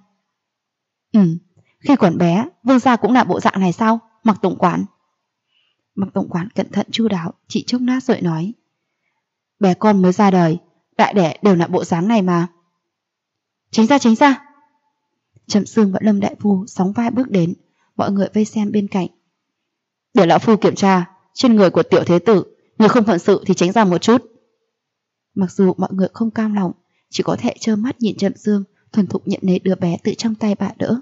Khi còn bé, Vương gia cũng là bộ dạng này sao, Mặc tổng quản? Mặc tổng quản cẩn thận chu đáo, chỉ chốc lát rồi nói: Bé con mới ra đời, đại đẻ đều là bộ dáng này mà. Tránh ra, tránh ra. Trầm Sương và Lâm Đại Phu sóng vai bước đến, mọi người vây xem bên cạnh. Để lão phu kiểm tra trên người của Tiểu Thế Tử, nếu không phận sự thì tránh ra một chút. Mặc dù mọi người không cam lòng, chỉ có thể trơ mắt nhìn Trầm Sương thuần thục nhận lấy đứa bé từ trong tay bà đỡ.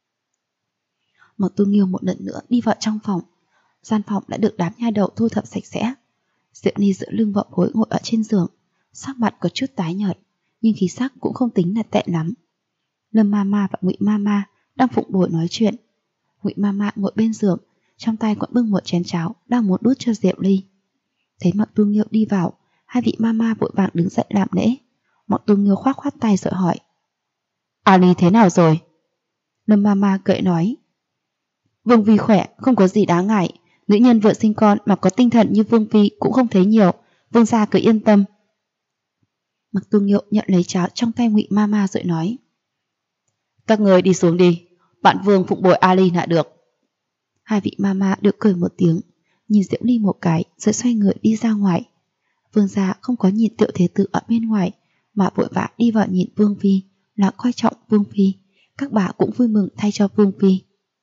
Mặc Tu Nghiêu một lần nữa đi vào trong phòng. Gian phòng đã được đám nha đầu thu thập sạch sẽ. Diệu Ni dựa lưng vợ gối ngồi ở trên giường, sắc mặt có chút tái nhợt, nhưng khí sắc cũng không tính là tệ lắm. Lâm Mama và Ngụy Mama đang phụng bồi nói chuyện. Ngụy Mama ngồi bên giường, trong tay còn bưng một chén cháo đang muốn đút cho Diệu Ly. Thấy Mặc Tu Nghiêu đi vào, hai vị Mama vội vàng đứng dậy làm lễ. Mặc Tu Nghiêu khoác khoát tay rồi hỏi: Ali thế nào rồi? Lâm Mama cười nói: Vương phi khỏe, không có gì đáng ngại. Nữ nhân vừa sinh con mà có tinh thần như Vương phi cũng không thấy nhiều, Vương gia cứ yên tâm. Mặc Tu Nghiêu nhận lấy cháo trong tay Ngụy Mama rồi nói: Các người đi xuống đi, bạn Vương phụng bồi Ali là được. Hai vị Mama được cười một tiếng, nhìn Diệu Ly một cái rồi xoay người đi ra ngoài. Vương gia không có nhìn Tiểu Thế Tử ở bên ngoài, mà vội vã đi vào nhìn Vương phi, là coi trọng Vương phi. Các bà cũng vui mừng thay cho Vương phi.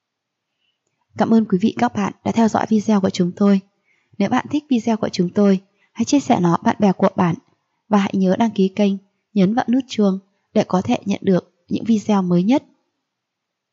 Cảm ơn quý vị các bạn đã theo dõi video của chúng tôi. Nếu bạn thích video của chúng tôi, hãy chia sẻ nó bạn bè của bạn. Và hãy nhớ đăng ký kênh, nhấn vào nút chuông để có thể nhận được những video mới nhất.